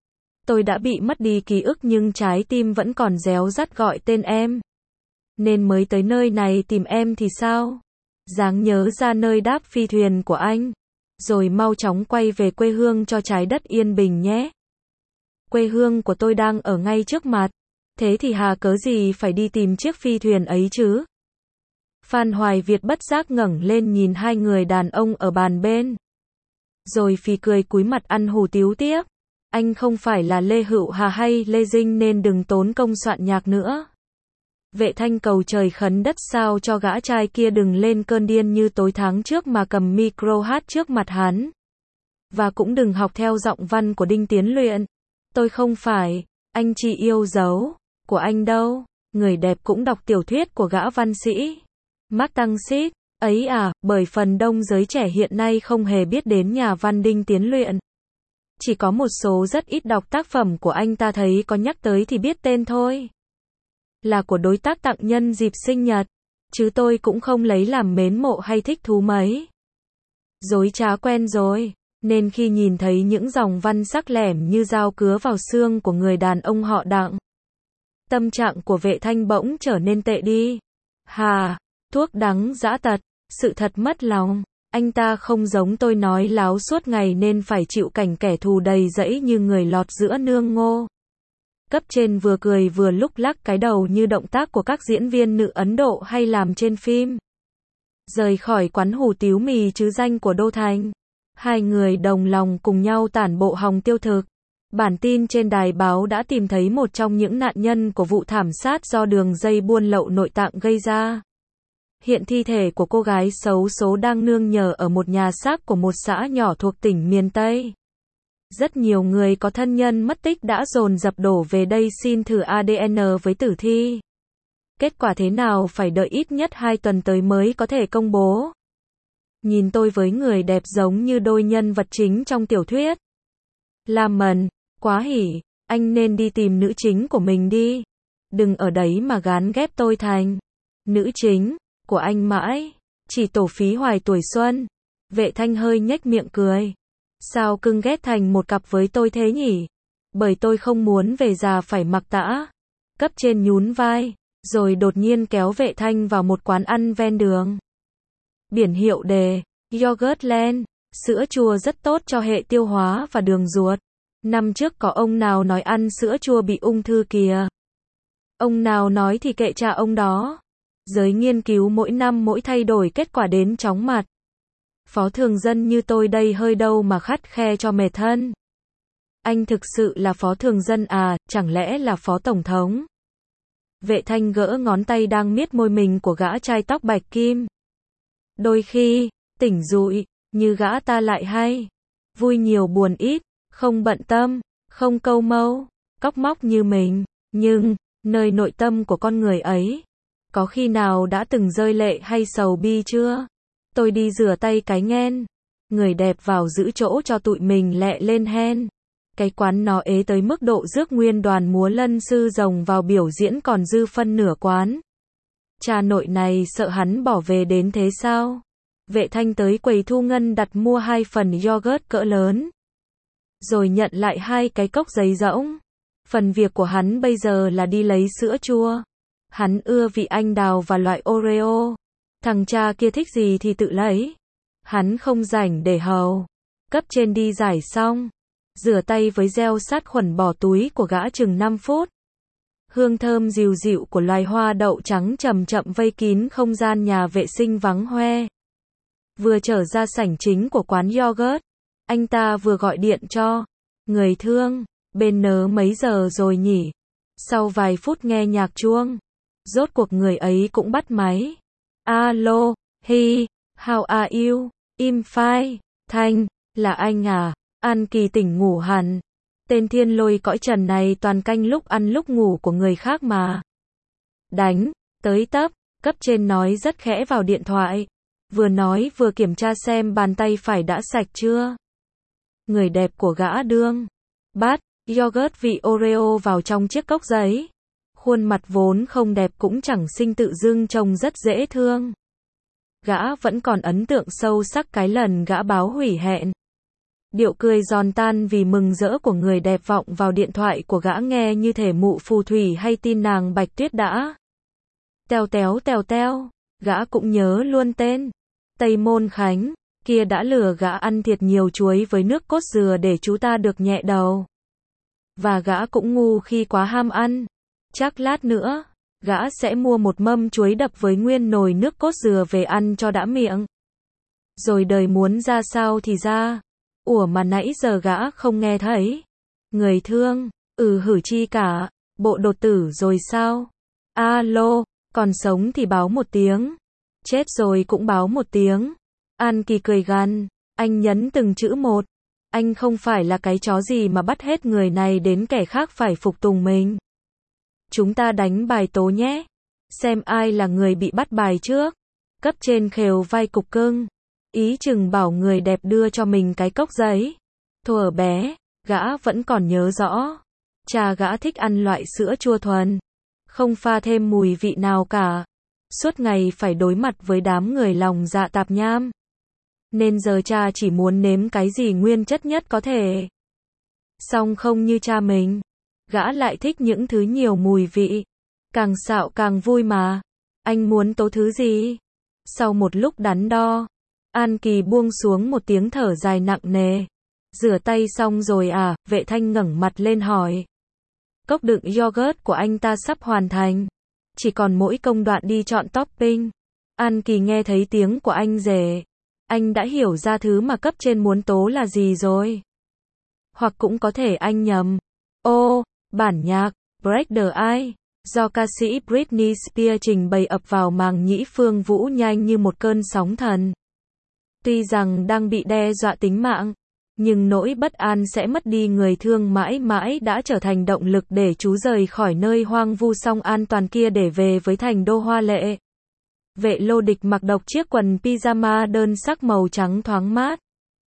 Tôi đã bị mất đi ký ức nhưng trái tim vẫn còn réo rắt gọi tên em. Nên mới tới nơi này tìm em thì sao? Ráng nhớ ra nơi đáp phi thuyền của anh. Rồi mau chóng quay về quê hương cho trái đất yên bình nhé. Quê hương của tôi đang ở ngay trước mặt. Thế thì hà cớ gì phải đi tìm chiếc phi thuyền ấy chứ? Phan Hoài Việt bất giác ngẩng lên nhìn hai người đàn ông ở bàn bên. Rồi phì cười cúi mặt ăn hủ tiếu tiếp. Anh không phải là Lê Hữu Hà hay Lê Dinh nên đừng tốn công soạn nhạc nữa. Vệ Thanh cầu trời khấn đất sao cho gã trai kia đừng lên cơn điên như tối tháng trước mà cầm micro hát trước mặt hắn. Và cũng đừng học theo giọng văn của Đinh Tiến Luyện. Tôi không phải, anh chỉ yêu dấu của anh đâu. Người đẹp cũng đọc tiểu thuyết của gã văn sĩ Mark Tăng Xít. Ấy à, bởi phần đông giới trẻ hiện nay không hề biết đến nhà văn Đinh Tiến Luyện. Chỉ có một số rất ít đọc tác phẩm của anh ta thấy có nhắc tới thì biết tên thôi. Là của đối tác tặng nhân dịp sinh nhật. Chứ tôi cũng không lấy làm mến mộ hay thích thú mấy. Dối trá quen rồi. Nên khi nhìn thấy những dòng văn sắc lẻm như dao cứa vào xương của người đàn ông họ Đặng, tâm trạng của Vệ Thanh bỗng trở nên tệ đi. Hà, thuốc đắng dã tật, sự thật mất lòng. Anh ta không giống tôi nói láo suốt ngày nên phải chịu cảnh kẻ thù đầy rẫy như người lọt giữa nương ngô. Cấp trên vừa cười vừa lúc lắc cái đầu như động tác của các diễn viên nữ Ấn Độ hay làm trên phim. Rời khỏi quán hủ tiếu mì chứ danh của Đô Thành. Hai người đồng lòng cùng nhau tản bộ hòng tiêu thực. Bản tin trên đài báo đã tìm thấy một trong những nạn nhân của vụ thảm sát do đường dây buôn lậu nội tạng gây ra. Hiện thi thể của cô gái xấu số đang nương nhờ ở một nhà xác của một xã nhỏ thuộc tỉnh miền Tây. Rất nhiều người có thân nhân mất tích đã dồn dập đổ về đây xin thử ADN với tử thi. Kết quả thế nào phải đợi ít nhất 2 tuần tới mới có thể công bố. Nhìn tôi với người đẹp giống như đôi nhân vật chính trong tiểu thuyết. Lam Mần, quá hỉ, anh nên đi tìm nữ chính của mình đi. Đừng ở đấy mà gán ghép tôi thành nữ chính. của anh mãi, chỉ tổ phí hoài tuổi xuân. Vệ Thanh hơi nhếch miệng cười. Sao cưng ghét thành một cặp với tôi thế nhỉ? Bởi tôi không muốn về già phải mặc tã. Cấp trên nhún vai, rồi đột nhiên kéo Vệ Thanh vào một quán ăn ven đường. Biển hiệu đề, Yogurtland, sữa chua rất tốt cho hệ tiêu hóa và đường ruột. Năm trước có ông nào nói ăn sữa chua bị ung thư kìa. Ông nào nói thì kệ cha ông đó. Giới nghiên cứu mỗi năm mỗi thay đổi kết quả đến chóng mặt. Phó thường dân như tôi đây hơi đâu mà khắt khe cho mệt thân. Anh thực sự là phó thường dân à, chẳng lẽ là phó tổng thống? Vệ Thanh gỡ ngón tay đang miết môi mình của gã trai tóc bạch kim. Đôi khi, tỉnh dụi, như gã ta lại hay. Vui nhiều buồn ít, không bận tâm, không câu mâu, cóc móc như mình. Nhưng, nơi nội tâm của con người ấy, có khi nào đã từng rơi lệ hay sầu bi chưa? Tôi đi rửa tay cái nghen. Người đẹp vào giữ chỗ cho tụi mình lẹ lên hen. Cái quán nó ế tới mức độ rước nguyên đoàn múa lân sư rồng vào biểu diễn còn dư phân nửa quán. Cha nội này sợ hắn bỏ về đến thế sao? Vệ Thanh tới quầy thu ngân đặt mua 2 phần yogurt cỡ lớn. Rồi nhận lại 2 cái cốc giấy rỗng. Phần việc của hắn bây giờ là đi lấy sữa chua. Hắn ưa vị anh đào và loại Oreo. Thằng cha kia thích gì thì tự lấy. Hắn không rảnh để hầu. Cấp trên đi giải xong. Rửa tay với gel sát khuẩn bỏ túi của gã chừng 5 phút. Hương thơm dịu dịu của loài hoa đậu trắng chậm chậm vây kín không gian nhà vệ sinh vắng hoe. Vừa trở ra sảnh chính của quán yogurt, anh ta vừa gọi điện cho người thương, bên nớ mấy giờ rồi nhỉ? Sau vài phút nghe nhạc chuông, rốt cuộc người ấy cũng bắt máy. Alo, hi, how are you? I'm fine. Thanh, là anh à? An Kỳ tỉnh ngủ hẳn. Tên thiên lôi cõi trần này toàn canh lúc ăn lúc ngủ của người khác mà. Đánh, tới tấp, cấp trên nói rất khẽ vào điện thoại. Vừa nói vừa kiểm tra xem bàn tay phải đã sạch chưa. Người đẹp của gã đương bát yogurt vị Oreo vào trong chiếc cốc giấy. Khuôn mặt vốn không đẹp cũng chẳng xinh tự dưng trông rất dễ thương. Gã vẫn còn ấn tượng sâu sắc cái lần gã báo hủy hẹn. Điệu cười giòn tan vì mừng rỡ của người đẹp vọng vào điện thoại của gã nghe như thể mụ phù thủy hay tin nàng Bạch Tuyết đã. Tèo tèo, gã cũng nhớ luôn tên. Tây Môn Khánh, kia đã lừa gã ăn thiệt nhiều chuối với nước cốt dừa để chú ta được nhẹ đầu. Và gã cũng ngu khi quá ham ăn. Chắc lát nữa, gã sẽ mua một mâm chuối đập với nguyên nồi nước cốt dừa về ăn cho đã miệng. Rồi đời muốn ra sao thì ra. Ủa mà nãy giờ gã không nghe thấy. Người thương, hử chi cả, bộ đột tử rồi sao? Alo, còn sống thì báo một tiếng. Chết rồi cũng báo một tiếng. An Kỳ cười gằn, anh nhấn từng chữ một. Anh không phải là cái chó gì mà bắt hết người này đến kẻ khác phải phục tùng mình. Chúng ta đánh bài tố nhé. Xem ai là người bị bắt bài trước. Cấp trên khều vai cục cưng. Ý chừng bảo người đẹp đưa cho mình cái cốc giấy. Thuở bé, gã vẫn còn nhớ rõ. Cha gã thích ăn loại sữa chua thuần. Không pha thêm mùi vị nào cả. Suốt ngày phải đối mặt với đám người lòng dạ tạp nham. Nên giờ cha chỉ muốn nếm cái gì nguyên chất nhất có thể. Song không như cha mình. Gã lại thích những thứ nhiều mùi vị. Càng xạo càng vui mà. Anh muốn tố thứ gì? Sau một lúc đắn đo, An Kỳ buông xuống một tiếng thở dài nặng nề. Rửa tay xong rồi à? Vệ Thanh ngẩng mặt lên hỏi. Cốc đựng yogurt của anh ta sắp hoàn thành. Chỉ còn mỗi công đoạn đi chọn topping. An Kỳ nghe thấy tiếng của anh rể. Anh đã hiểu ra thứ mà cấp trên muốn tố là gì rồi. Hoặc cũng có thể anh nhầm. Ô, bản nhạc, Break the Ice, do ca sĩ Britney Spears trình bày ập vào màng nhĩ Phương Vũ nhanh như một cơn sóng thần. Tuy rằng đang bị đe dọa tính mạng, nhưng nỗi bất an sẽ mất đi người thương mãi mãi đã trở thành động lực để chú rời khỏi nơi hoang vu song an toàn kia để về với thành đô hoa lệ. Vệ Lô Địch mặc độc chiếc quần pyjama đơn sắc màu trắng thoáng mát.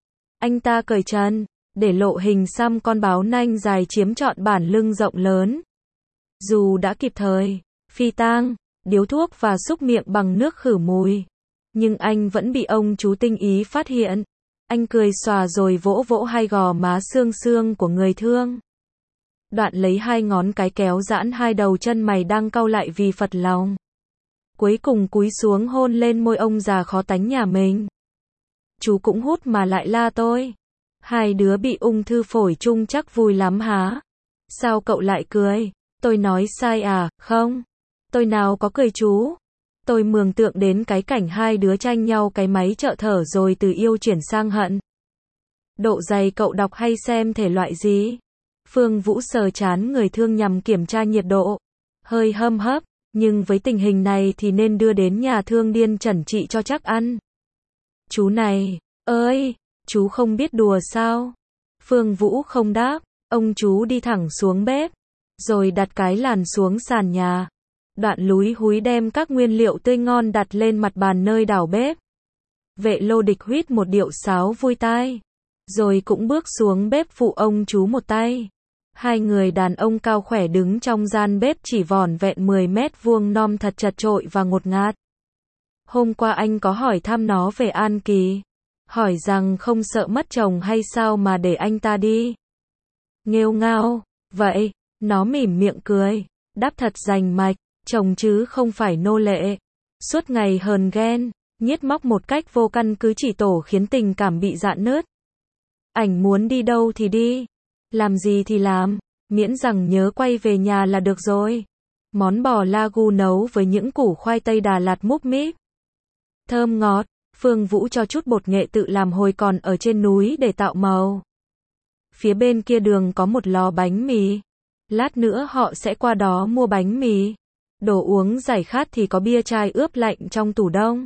Anh ta cởi trần, để lộ hình xăm con báo nanh dài chiếm trọn bản lưng rộng lớn. Dù đã kịp thời phi tang, điếu thuốc và xúc miệng bằng nước khử mùi. Nhưng anh vẫn bị ông chú tinh ý phát hiện. Anh cười xòa rồi vỗ vỗ hai gò má xương xương của người thương. Đoạn lấy hai ngón cái kéo giãn hai đầu chân mày đang cau lại vì phật lòng. Cuối cùng cúi xuống hôn lên môi ông già khó tánh nhà mình. Chú cũng hút mà lại la tôi. Hai đứa bị ung thư phổi chung chắc vui lắm hả? Sao cậu lại cười? Tôi nói sai à? Không. Tôi nào có cười chú. Tôi mường tượng đến cái cảnh hai đứa tranh nhau cái máy trợ thở rồi từ yêu chuyển sang hận. Độ dày cậu đọc hay xem thể loại gì? Phương Vũ sờ trán người thương nhằm kiểm tra nhiệt độ. Hơi hâm hấp, nhưng với tình hình này thì nên đưa đến nhà thương điên chẩn trị cho chắc ăn. Chú này, ơi, chú không biết đùa sao? Phương Vũ không đáp, ông chú đi thẳng xuống bếp, rồi đặt cái làn xuống sàn nhà. Đoạn lúi húi đem các nguyên liệu tươi ngon đặt lên mặt bàn nơi đảo bếp. Vệ Lô Địch huýt một điệu sáo vui tai, rồi cũng bước xuống bếp phụ ông chú một tay. Hai người đàn ông cao khỏe đứng trong gian bếp chỉ vỏn vẹn 10 mét vuông non thật chật chội và ngột ngạt. Hôm qua anh có hỏi thăm nó về An Kỳ, hỏi rằng không sợ mất chồng hay sao mà để anh ta đi. Nghêu ngao, vậy, nó mỉm miệng cười, đáp thật rành mạch, chồng chứ không phải nô lệ. Suốt ngày hờn ghen, nhiếc móc một cách vô căn cứ chỉ tổ khiến tình cảm bị rạn nứt. Ảnh muốn đi đâu thì đi, làm gì thì làm, miễn rằng nhớ quay về nhà là được rồi. Món bò Lagu nấu với những củ khoai tây Đà Lạt múp míp, thơm ngọt. Phương Vũ cho chút bột nghệ tự làm hồi còn ở trên núi để tạo màu. Phía bên kia đường có một lò bánh mì. Lát nữa họ sẽ qua đó mua bánh mì. Đồ uống giải khát thì có bia chai ướp lạnh trong tủ đông.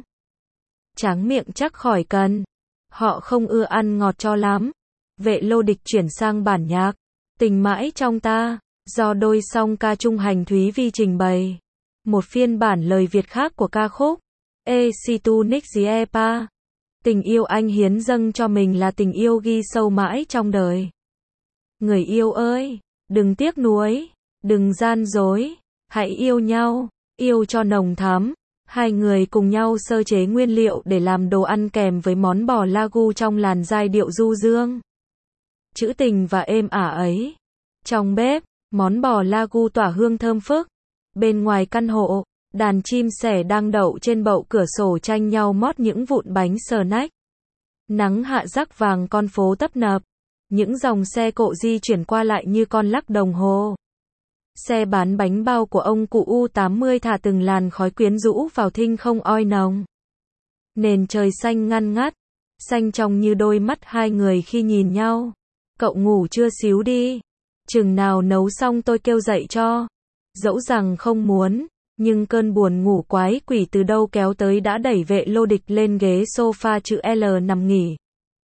Tráng miệng chắc khỏi cần. Họ không ưa ăn ngọt cho lắm. Vệ Lô Địch chuyển sang bản nhạc Tình Mãi Trong Ta, do đôi song ca Trung Hành Thúy Vi trình bày. Một phiên bản lời Việt khác của ca khúc E Si Tu Nik Ziepa. Tình yêu anh hiến dâng cho mình là tình yêu ghi sâu mãi trong đời. Người yêu ơi, đừng tiếc nuối, đừng gian dối, hãy yêu nhau, yêu cho nồng thắm. Hai người cùng nhau sơ chế nguyên liệu để làm đồ ăn kèm với món bò Lagu trong làn giai điệu du dương, trữ tình và êm ả ấy. Trong bếp, món bò Lagu tỏa hương thơm phức. Bên ngoài căn hộ, đàn chim sẻ đang đậu trên bậu cửa sổ tranh nhau mót những vụn bánh sờ nách. Nắng hạ rắc vàng con phố tấp nập. Những dòng xe cộ di chuyển qua lại như con lắc đồng hồ. Xe bán bánh bao của ông cụ U80 thả từng làn khói quyến rũ vào thinh không oi nồng. Nền trời xanh ngăn ngắt, xanh trong như đôi mắt hai người khi nhìn nhau. Cậu ngủ chưa xíu đi. Chừng nào nấu xong tôi kêu dậy cho. Dẫu rằng không muốn, nhưng cơn buồn ngủ quái quỷ từ đâu kéo tới đã đẩy Vệ Lô Địch lên ghế sofa chữ L nằm nghỉ.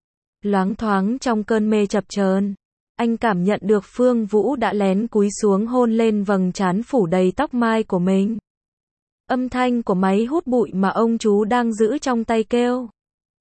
Loáng thoáng trong cơn mê chập chờn, anh cảm nhận được Phương Vũ đã lén cúi xuống hôn lên vầng trán phủ đầy tóc mai của mình. Âm thanh của máy hút bụi mà ông chú đang giữ trong tay kêu.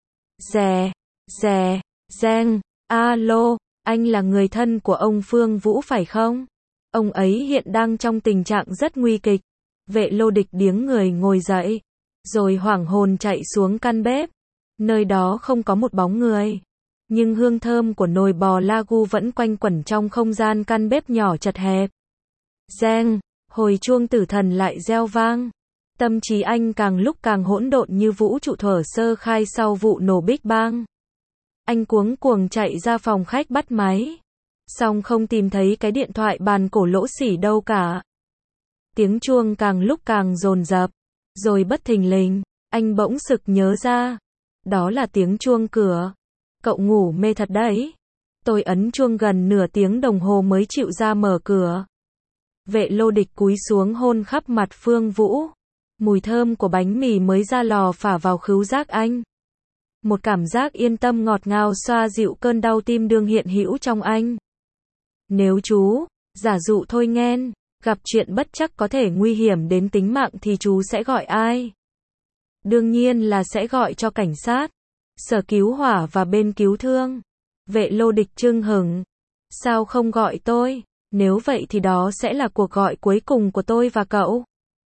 Rè, rè, reng, alo, anh là người thân của ông Phương Vũ phải không? Ông ấy hiện đang trong tình trạng rất nguy kịch. Vệ Lô Địch điếng người ngồi dậy, rồi hoảng hồn chạy xuống căn bếp. Nơi đó không có một bóng người, nhưng hương thơm của nồi bò Lagu vẫn quanh quẩn trong không gian căn bếp nhỏ chật hẹp. Reng, hồi chuông tử thần lại reo vang. Tâm trí anh càng lúc càng hỗn độn như vũ trụ thuở sơ khai sau vụ nổ Big Bang. Anh cuống cuồng chạy ra phòng khách bắt máy, song không tìm thấy cái điện thoại bàn cổ lỗ xỉ đâu cả. Tiếng chuông càng lúc càng dồn dập, rồi bất thình lình, anh bỗng sực nhớ ra. Đó là tiếng chuông cửa. Cậu ngủ mê thật đấy. Tôi ấn chuông gần nửa tiếng đồng hồ mới chịu ra mở cửa. Vệ Lô Địch cúi xuống hôn khắp mặt Phương Vũ. Mùi thơm của bánh mì mới ra lò phả vào khứu giác anh. Một cảm giác yên tâm ngọt ngào xoa dịu cơn đau tim đương hiện hữu trong anh. Nếu chú, giả dụ thôi nghen, gặp chuyện bất chắc có thể nguy hiểm đến tính mạng thì chú sẽ gọi ai? Đương nhiên là sẽ gọi cho cảnh sát, sở cứu hỏa và bên cứu thương. Vệ Lô Địch chưng hửng. Sao không gọi tôi? Nếu vậy thì đó sẽ là cuộc gọi cuối cùng của tôi và cậu.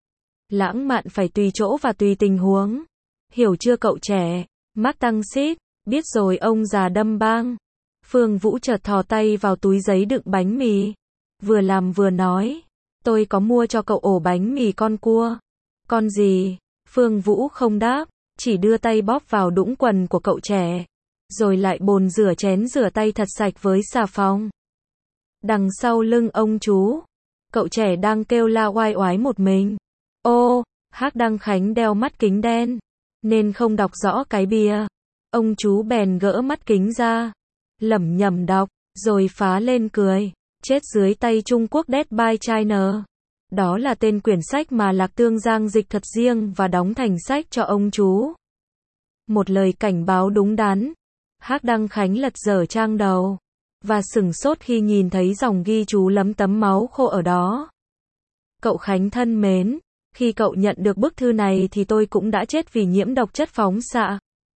Lãng mạn phải tùy chỗ và tùy tình huống. Hiểu chưa cậu trẻ? Mark Tăng xít. Biết rồi ông già đâm bang. Phương Vũ chợt thò tay vào túi giấy đựng bánh mì. Vừa làm vừa nói. Tôi có mua cho cậu ổ bánh mì con cua. Con gì? Phương Vũ không đáp, chỉ đưa tay bóp vào đũng quần của cậu trẻ. Rồi lại bồn rửa chén rửa tay thật sạch với xà phòng. Đằng sau lưng ông chú, cậu trẻ đang kêu la oai oái một mình. Ô, Hắc Đăng Khánh đeo mắt kính đen, nên không đọc rõ cái bìa. Ông chú bèn gỡ mắt kính ra, lẩm nhẩm đọc, rồi phá lên cười. Chết dưới tay Trung Quốc Dead by China. Đó là tên quyển sách mà Lạc Tương Giang dịch thật riêng và đóng thành sách cho ông chú. Một lời cảnh báo đúng đắn. Hắc Đăng Khánh lật dở trang đầu, và sửng sốt khi nhìn thấy dòng ghi chú lấm tấm máu khô ở đó. Cậu Khánh thân mến, khi cậu nhận được bức thư này thì tôi cũng đã chết vì nhiễm độc chất phóng xạ.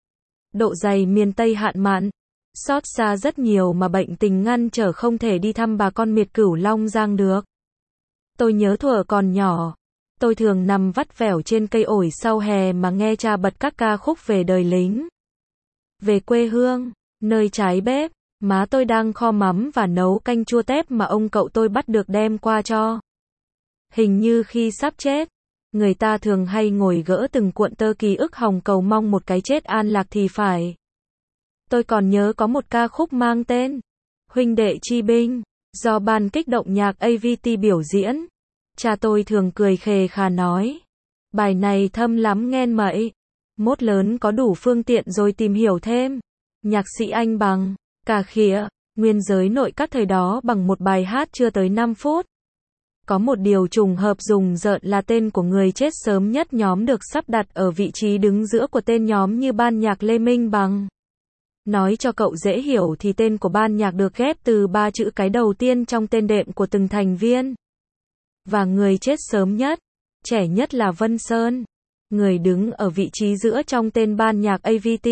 Độ dày miền Tây hạn mạn. Xót xa rất nhiều mà bệnh tình ngăn trở không thể đi thăm bà con miệt Cửu Long Giang được. Tôi nhớ thuở còn nhỏ, tôi thường nằm vắt vẻo trên cây ổi sau hè mà nghe cha bật các ca khúc về đời lính. Về quê hương, nơi trái bếp, má tôi đang kho mắm và nấu canh chua tép mà ông cậu tôi bắt được đem qua cho. Hình như khi sắp chết, người ta thường hay ngồi gỡ từng cuộn tơ ký ức hòng cầu mong một cái chết an lạc thì phải. Tôi còn nhớ có một ca khúc mang tên Huynh đệ chi binh, do ban kích động nhạc AVT biểu diễn. Cha tôi thường cười khề khà nói, bài này thâm lắm nghen mậy. Mốt lớn có đủ phương tiện rồi tìm hiểu thêm. Nhạc sĩ Anh Bằng, cà khịa, nguyên giới nội các thời đó bằng một bài hát chưa tới 5 phút. Có một điều trùng hợp rùng rợn là tên của người chết sớm nhất nhóm được sắp đặt ở vị trí đứng giữa của tên nhóm như ban nhạc Lê Minh Bằng. Nói cho cậu dễ hiểu thì tên của ban nhạc được ghép từ 3 chữ cái đầu tiên trong tên đệm của từng thành viên. Và người chết sớm nhất, trẻ nhất là Vân Sơn. Người đứng ở vị trí giữa trong tên ban nhạc AVT.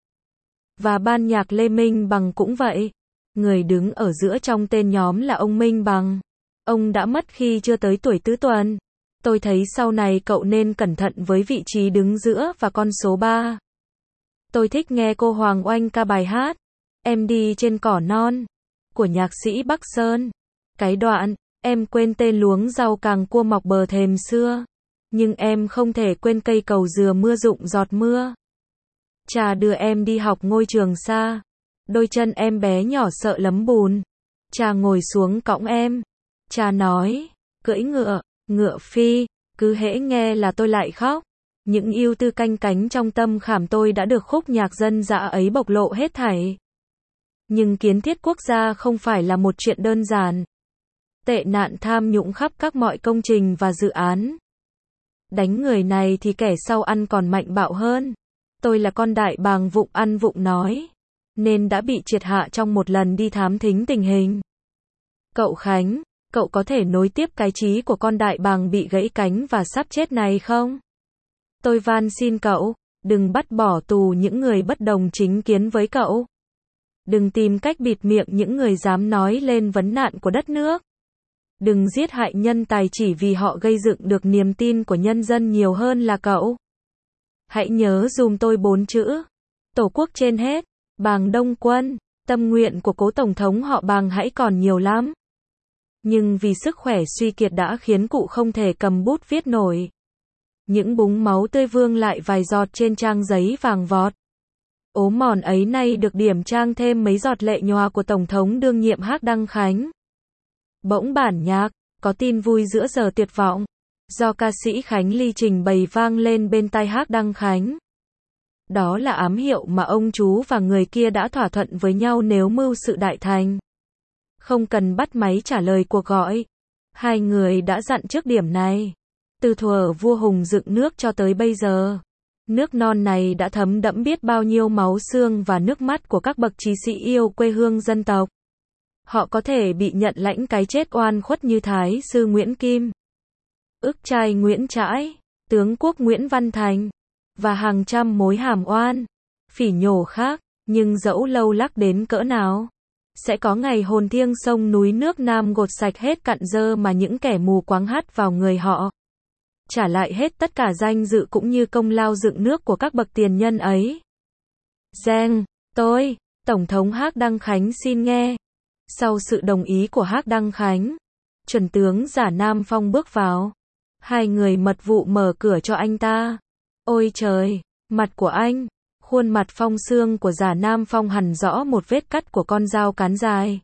Và ban nhạc Lê Minh Bằng cũng vậy. Người đứng ở giữa trong tên nhóm là ông Minh Bằng. Ông đã mất khi chưa tới tuổi tứ tuần. Tôi thấy sau này cậu nên cẩn thận với vị trí đứng giữa và con số 3. Tôi thích nghe cô Hoàng Oanh ca bài hát Em đi trên cỏ non của nhạc sĩ Bắc Sơn. Cái đoạn em quên tên luống rau càng cua mọc bờ thềm xưa, nhưng em không thể quên cây cầu dừa mưa rụng giọt mưa. Cha đưa em đi học ngôi trường xa, đôi chân em bé nhỏ sợ lấm bùn. Cha ngồi xuống cõng em. Cha nói, cưỡi ngựa, ngựa phi, cứ hễ nghe là tôi lại khóc. Những ưu tư canh cánh trong tâm khảm tôi đã được khúc nhạc dân dã ấy bộc lộ hết thảy. Nhưng kiến thiết quốc gia không phải là một chuyện đơn giản. Tệ nạn tham nhũng khắp các mọi công trình và dự án. Đánh người này thì kẻ sau ăn còn mạnh bạo hơn. Tôi là con đại bàng vụng ăn vụng nói, nên đã bị triệt hạ trong một lần đi thám thính tình hình. Cậu Khánh, cậu có thể nối tiếp cái chí của con đại bàng bị gãy cánh và sắp chết này không? Tôi van xin cậu, đừng bắt bỏ tù những người bất đồng chính kiến với cậu. Đừng tìm cách bịt miệng những người dám nói lên vấn nạn của đất nước. Đừng giết hại nhân tài chỉ vì họ gây dựng được niềm tin của nhân dân nhiều hơn là cậu. Hãy nhớ dùm tôi 4 chữ. Tổ quốc trên hết. Bàng Đông Quân. Tâm nguyện của cố Tổng thống họ Bàng hãy còn nhiều lắm. Nhưng vì sức khỏe suy kiệt đã khiến cụ không thể cầm bút viết nổi. Những búng máu tươi vương lại vài giọt trên trang giấy vàng vọt. Ốm mòn ấy nay được điểm trang thêm mấy giọt lệ nhòa của Tổng thống đương nhiệm Hắc Đăng Khánh. Bỗng bản nhạc, có tin vui giữa giờ tuyệt vọng, do ca sĩ Khánh Ly trình bày vang lên bên tai Hắc Đăng Khánh. Đó là ám hiệu mà ông chú và người kia đã thỏa thuận với nhau nếu mưu sự đại thành. Không cần bắt máy trả lời cuộc gọi. Hai người đã dặn trước điểm này. Từ thuở vua Hùng dựng nước cho tới bây giờ, nước non này đã thấm đẫm biết bao nhiêu máu xương và nước mắt của các bậc chí sĩ yêu quê hương dân tộc. Họ có thể bị nhận lãnh cái chết oan khuất như Thái sư Nguyễn Kim, ức trai Nguyễn Trãi, tướng quốc Nguyễn Văn Thành, và hàng trăm mối hàm oan, phỉ nhổ khác, nhưng dẫu lâu lắc đến cỡ nào, sẽ có ngày hồn thiêng sông núi nước Nam gột sạch hết cặn dơ mà những kẻ mù quáng hắt vào người họ. trả lại hết tất cả danh dự cũng như công lao dựng nước của các bậc tiền nhân ấy. Gen, tôi, Tổng thống Hác Đăng Khánh xin nghe. Sau sự đồng ý của Hác Đăng Khánh, chuẩn tướng Giả Nam Phong bước vào. Hai người mật vụ mở cửa cho anh ta. Ôi trời, mặt của anh, khuôn mặt phong xương của Giả Nam Phong hằn rõ một vết cắt của con dao cán dài.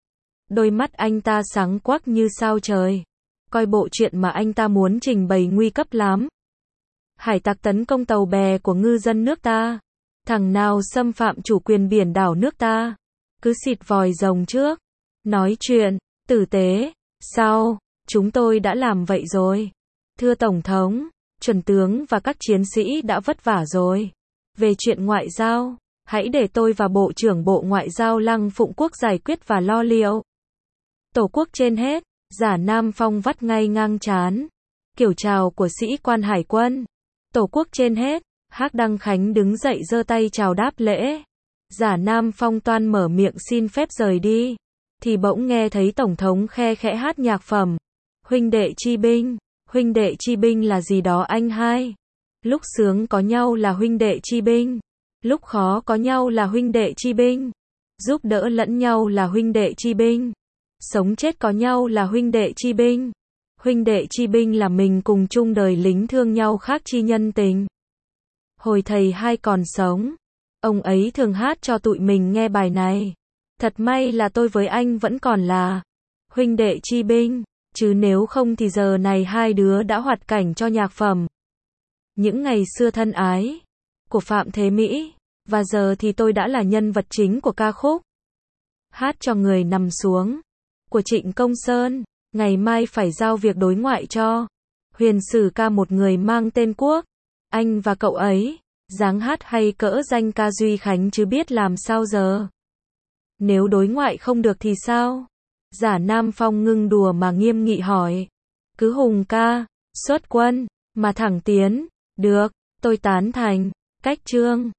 Đôi mắt anh ta sáng quắc như sao trời. Coi bộ chuyện mà anh ta muốn trình bày nguy cấp lắm. Hải tặc tấn công tàu bè của ngư dân nước ta. Thằng nào xâm phạm chủ quyền biển đảo nước ta, cứ xịt vòi rồng trước. Nói chuyện, tử tế, sau, chúng tôi đã làm vậy rồi. Thưa Tổng thống, chuẩn tướng và các chiến sĩ đã vất vả rồi. Về chuyện ngoại giao, hãy để tôi và Bộ trưởng Bộ Ngoại giao Lăng Phụng Quốc giải quyết và lo liệu. Tổ quốc trên hết, Giả Nam Phong vắt ngay ngang trán. Kiểu chào của sĩ quan hải quân. Tổ quốc trên hết, Hác Đăng Khánh đứng dậy giơ tay chào đáp lễ. Giả Nam Phong toan mở miệng xin phép rời đi, thì bỗng nghe thấy Tổng thống khe khẽ hát nhạc phẩm. Huynh đệ chi binh, huynh đệ chi binh là gì đó anh hai. Lúc sướng có nhau là huynh đệ chi binh, lúc khó có nhau là huynh đệ chi binh, giúp đỡ lẫn nhau là huynh đệ chi binh, sống chết có nhau là huynh đệ chi binh. Huynh đệ chi binh là mình cùng chung đời lính thương nhau khác chi nhân tình. Hồi thầy hai còn sống, ông ấy thường hát cho tụi mình nghe bài này. Thật may là tôi với anh vẫn còn là huynh đệ chi binh, chứ nếu không thì giờ này hai đứa đã hoạt cảnh cho nhạc phẩm. Những ngày xưa thân ái của Phạm Thế Mỹ, và giờ thì tôi đã là nhân vật chính của ca khúc Hát cho người nằm xuống của Trịnh Công Sơn. Ngày mai phải giao việc đối ngoại cho Huyền Sử ca một người mang tên Quốc. Anh và cậu ấy dáng hát hay cỡ danh ca Duy Khánh chứ biết làm sao giờ. Nếu đối ngoại không được thì sao? Giả Nam Phong ngưng đùa mà nghiêm nghị hỏi. Cứ hùng ca, xuất quân, mà thẳng tiến. Được, tôi tán thành. Cách chương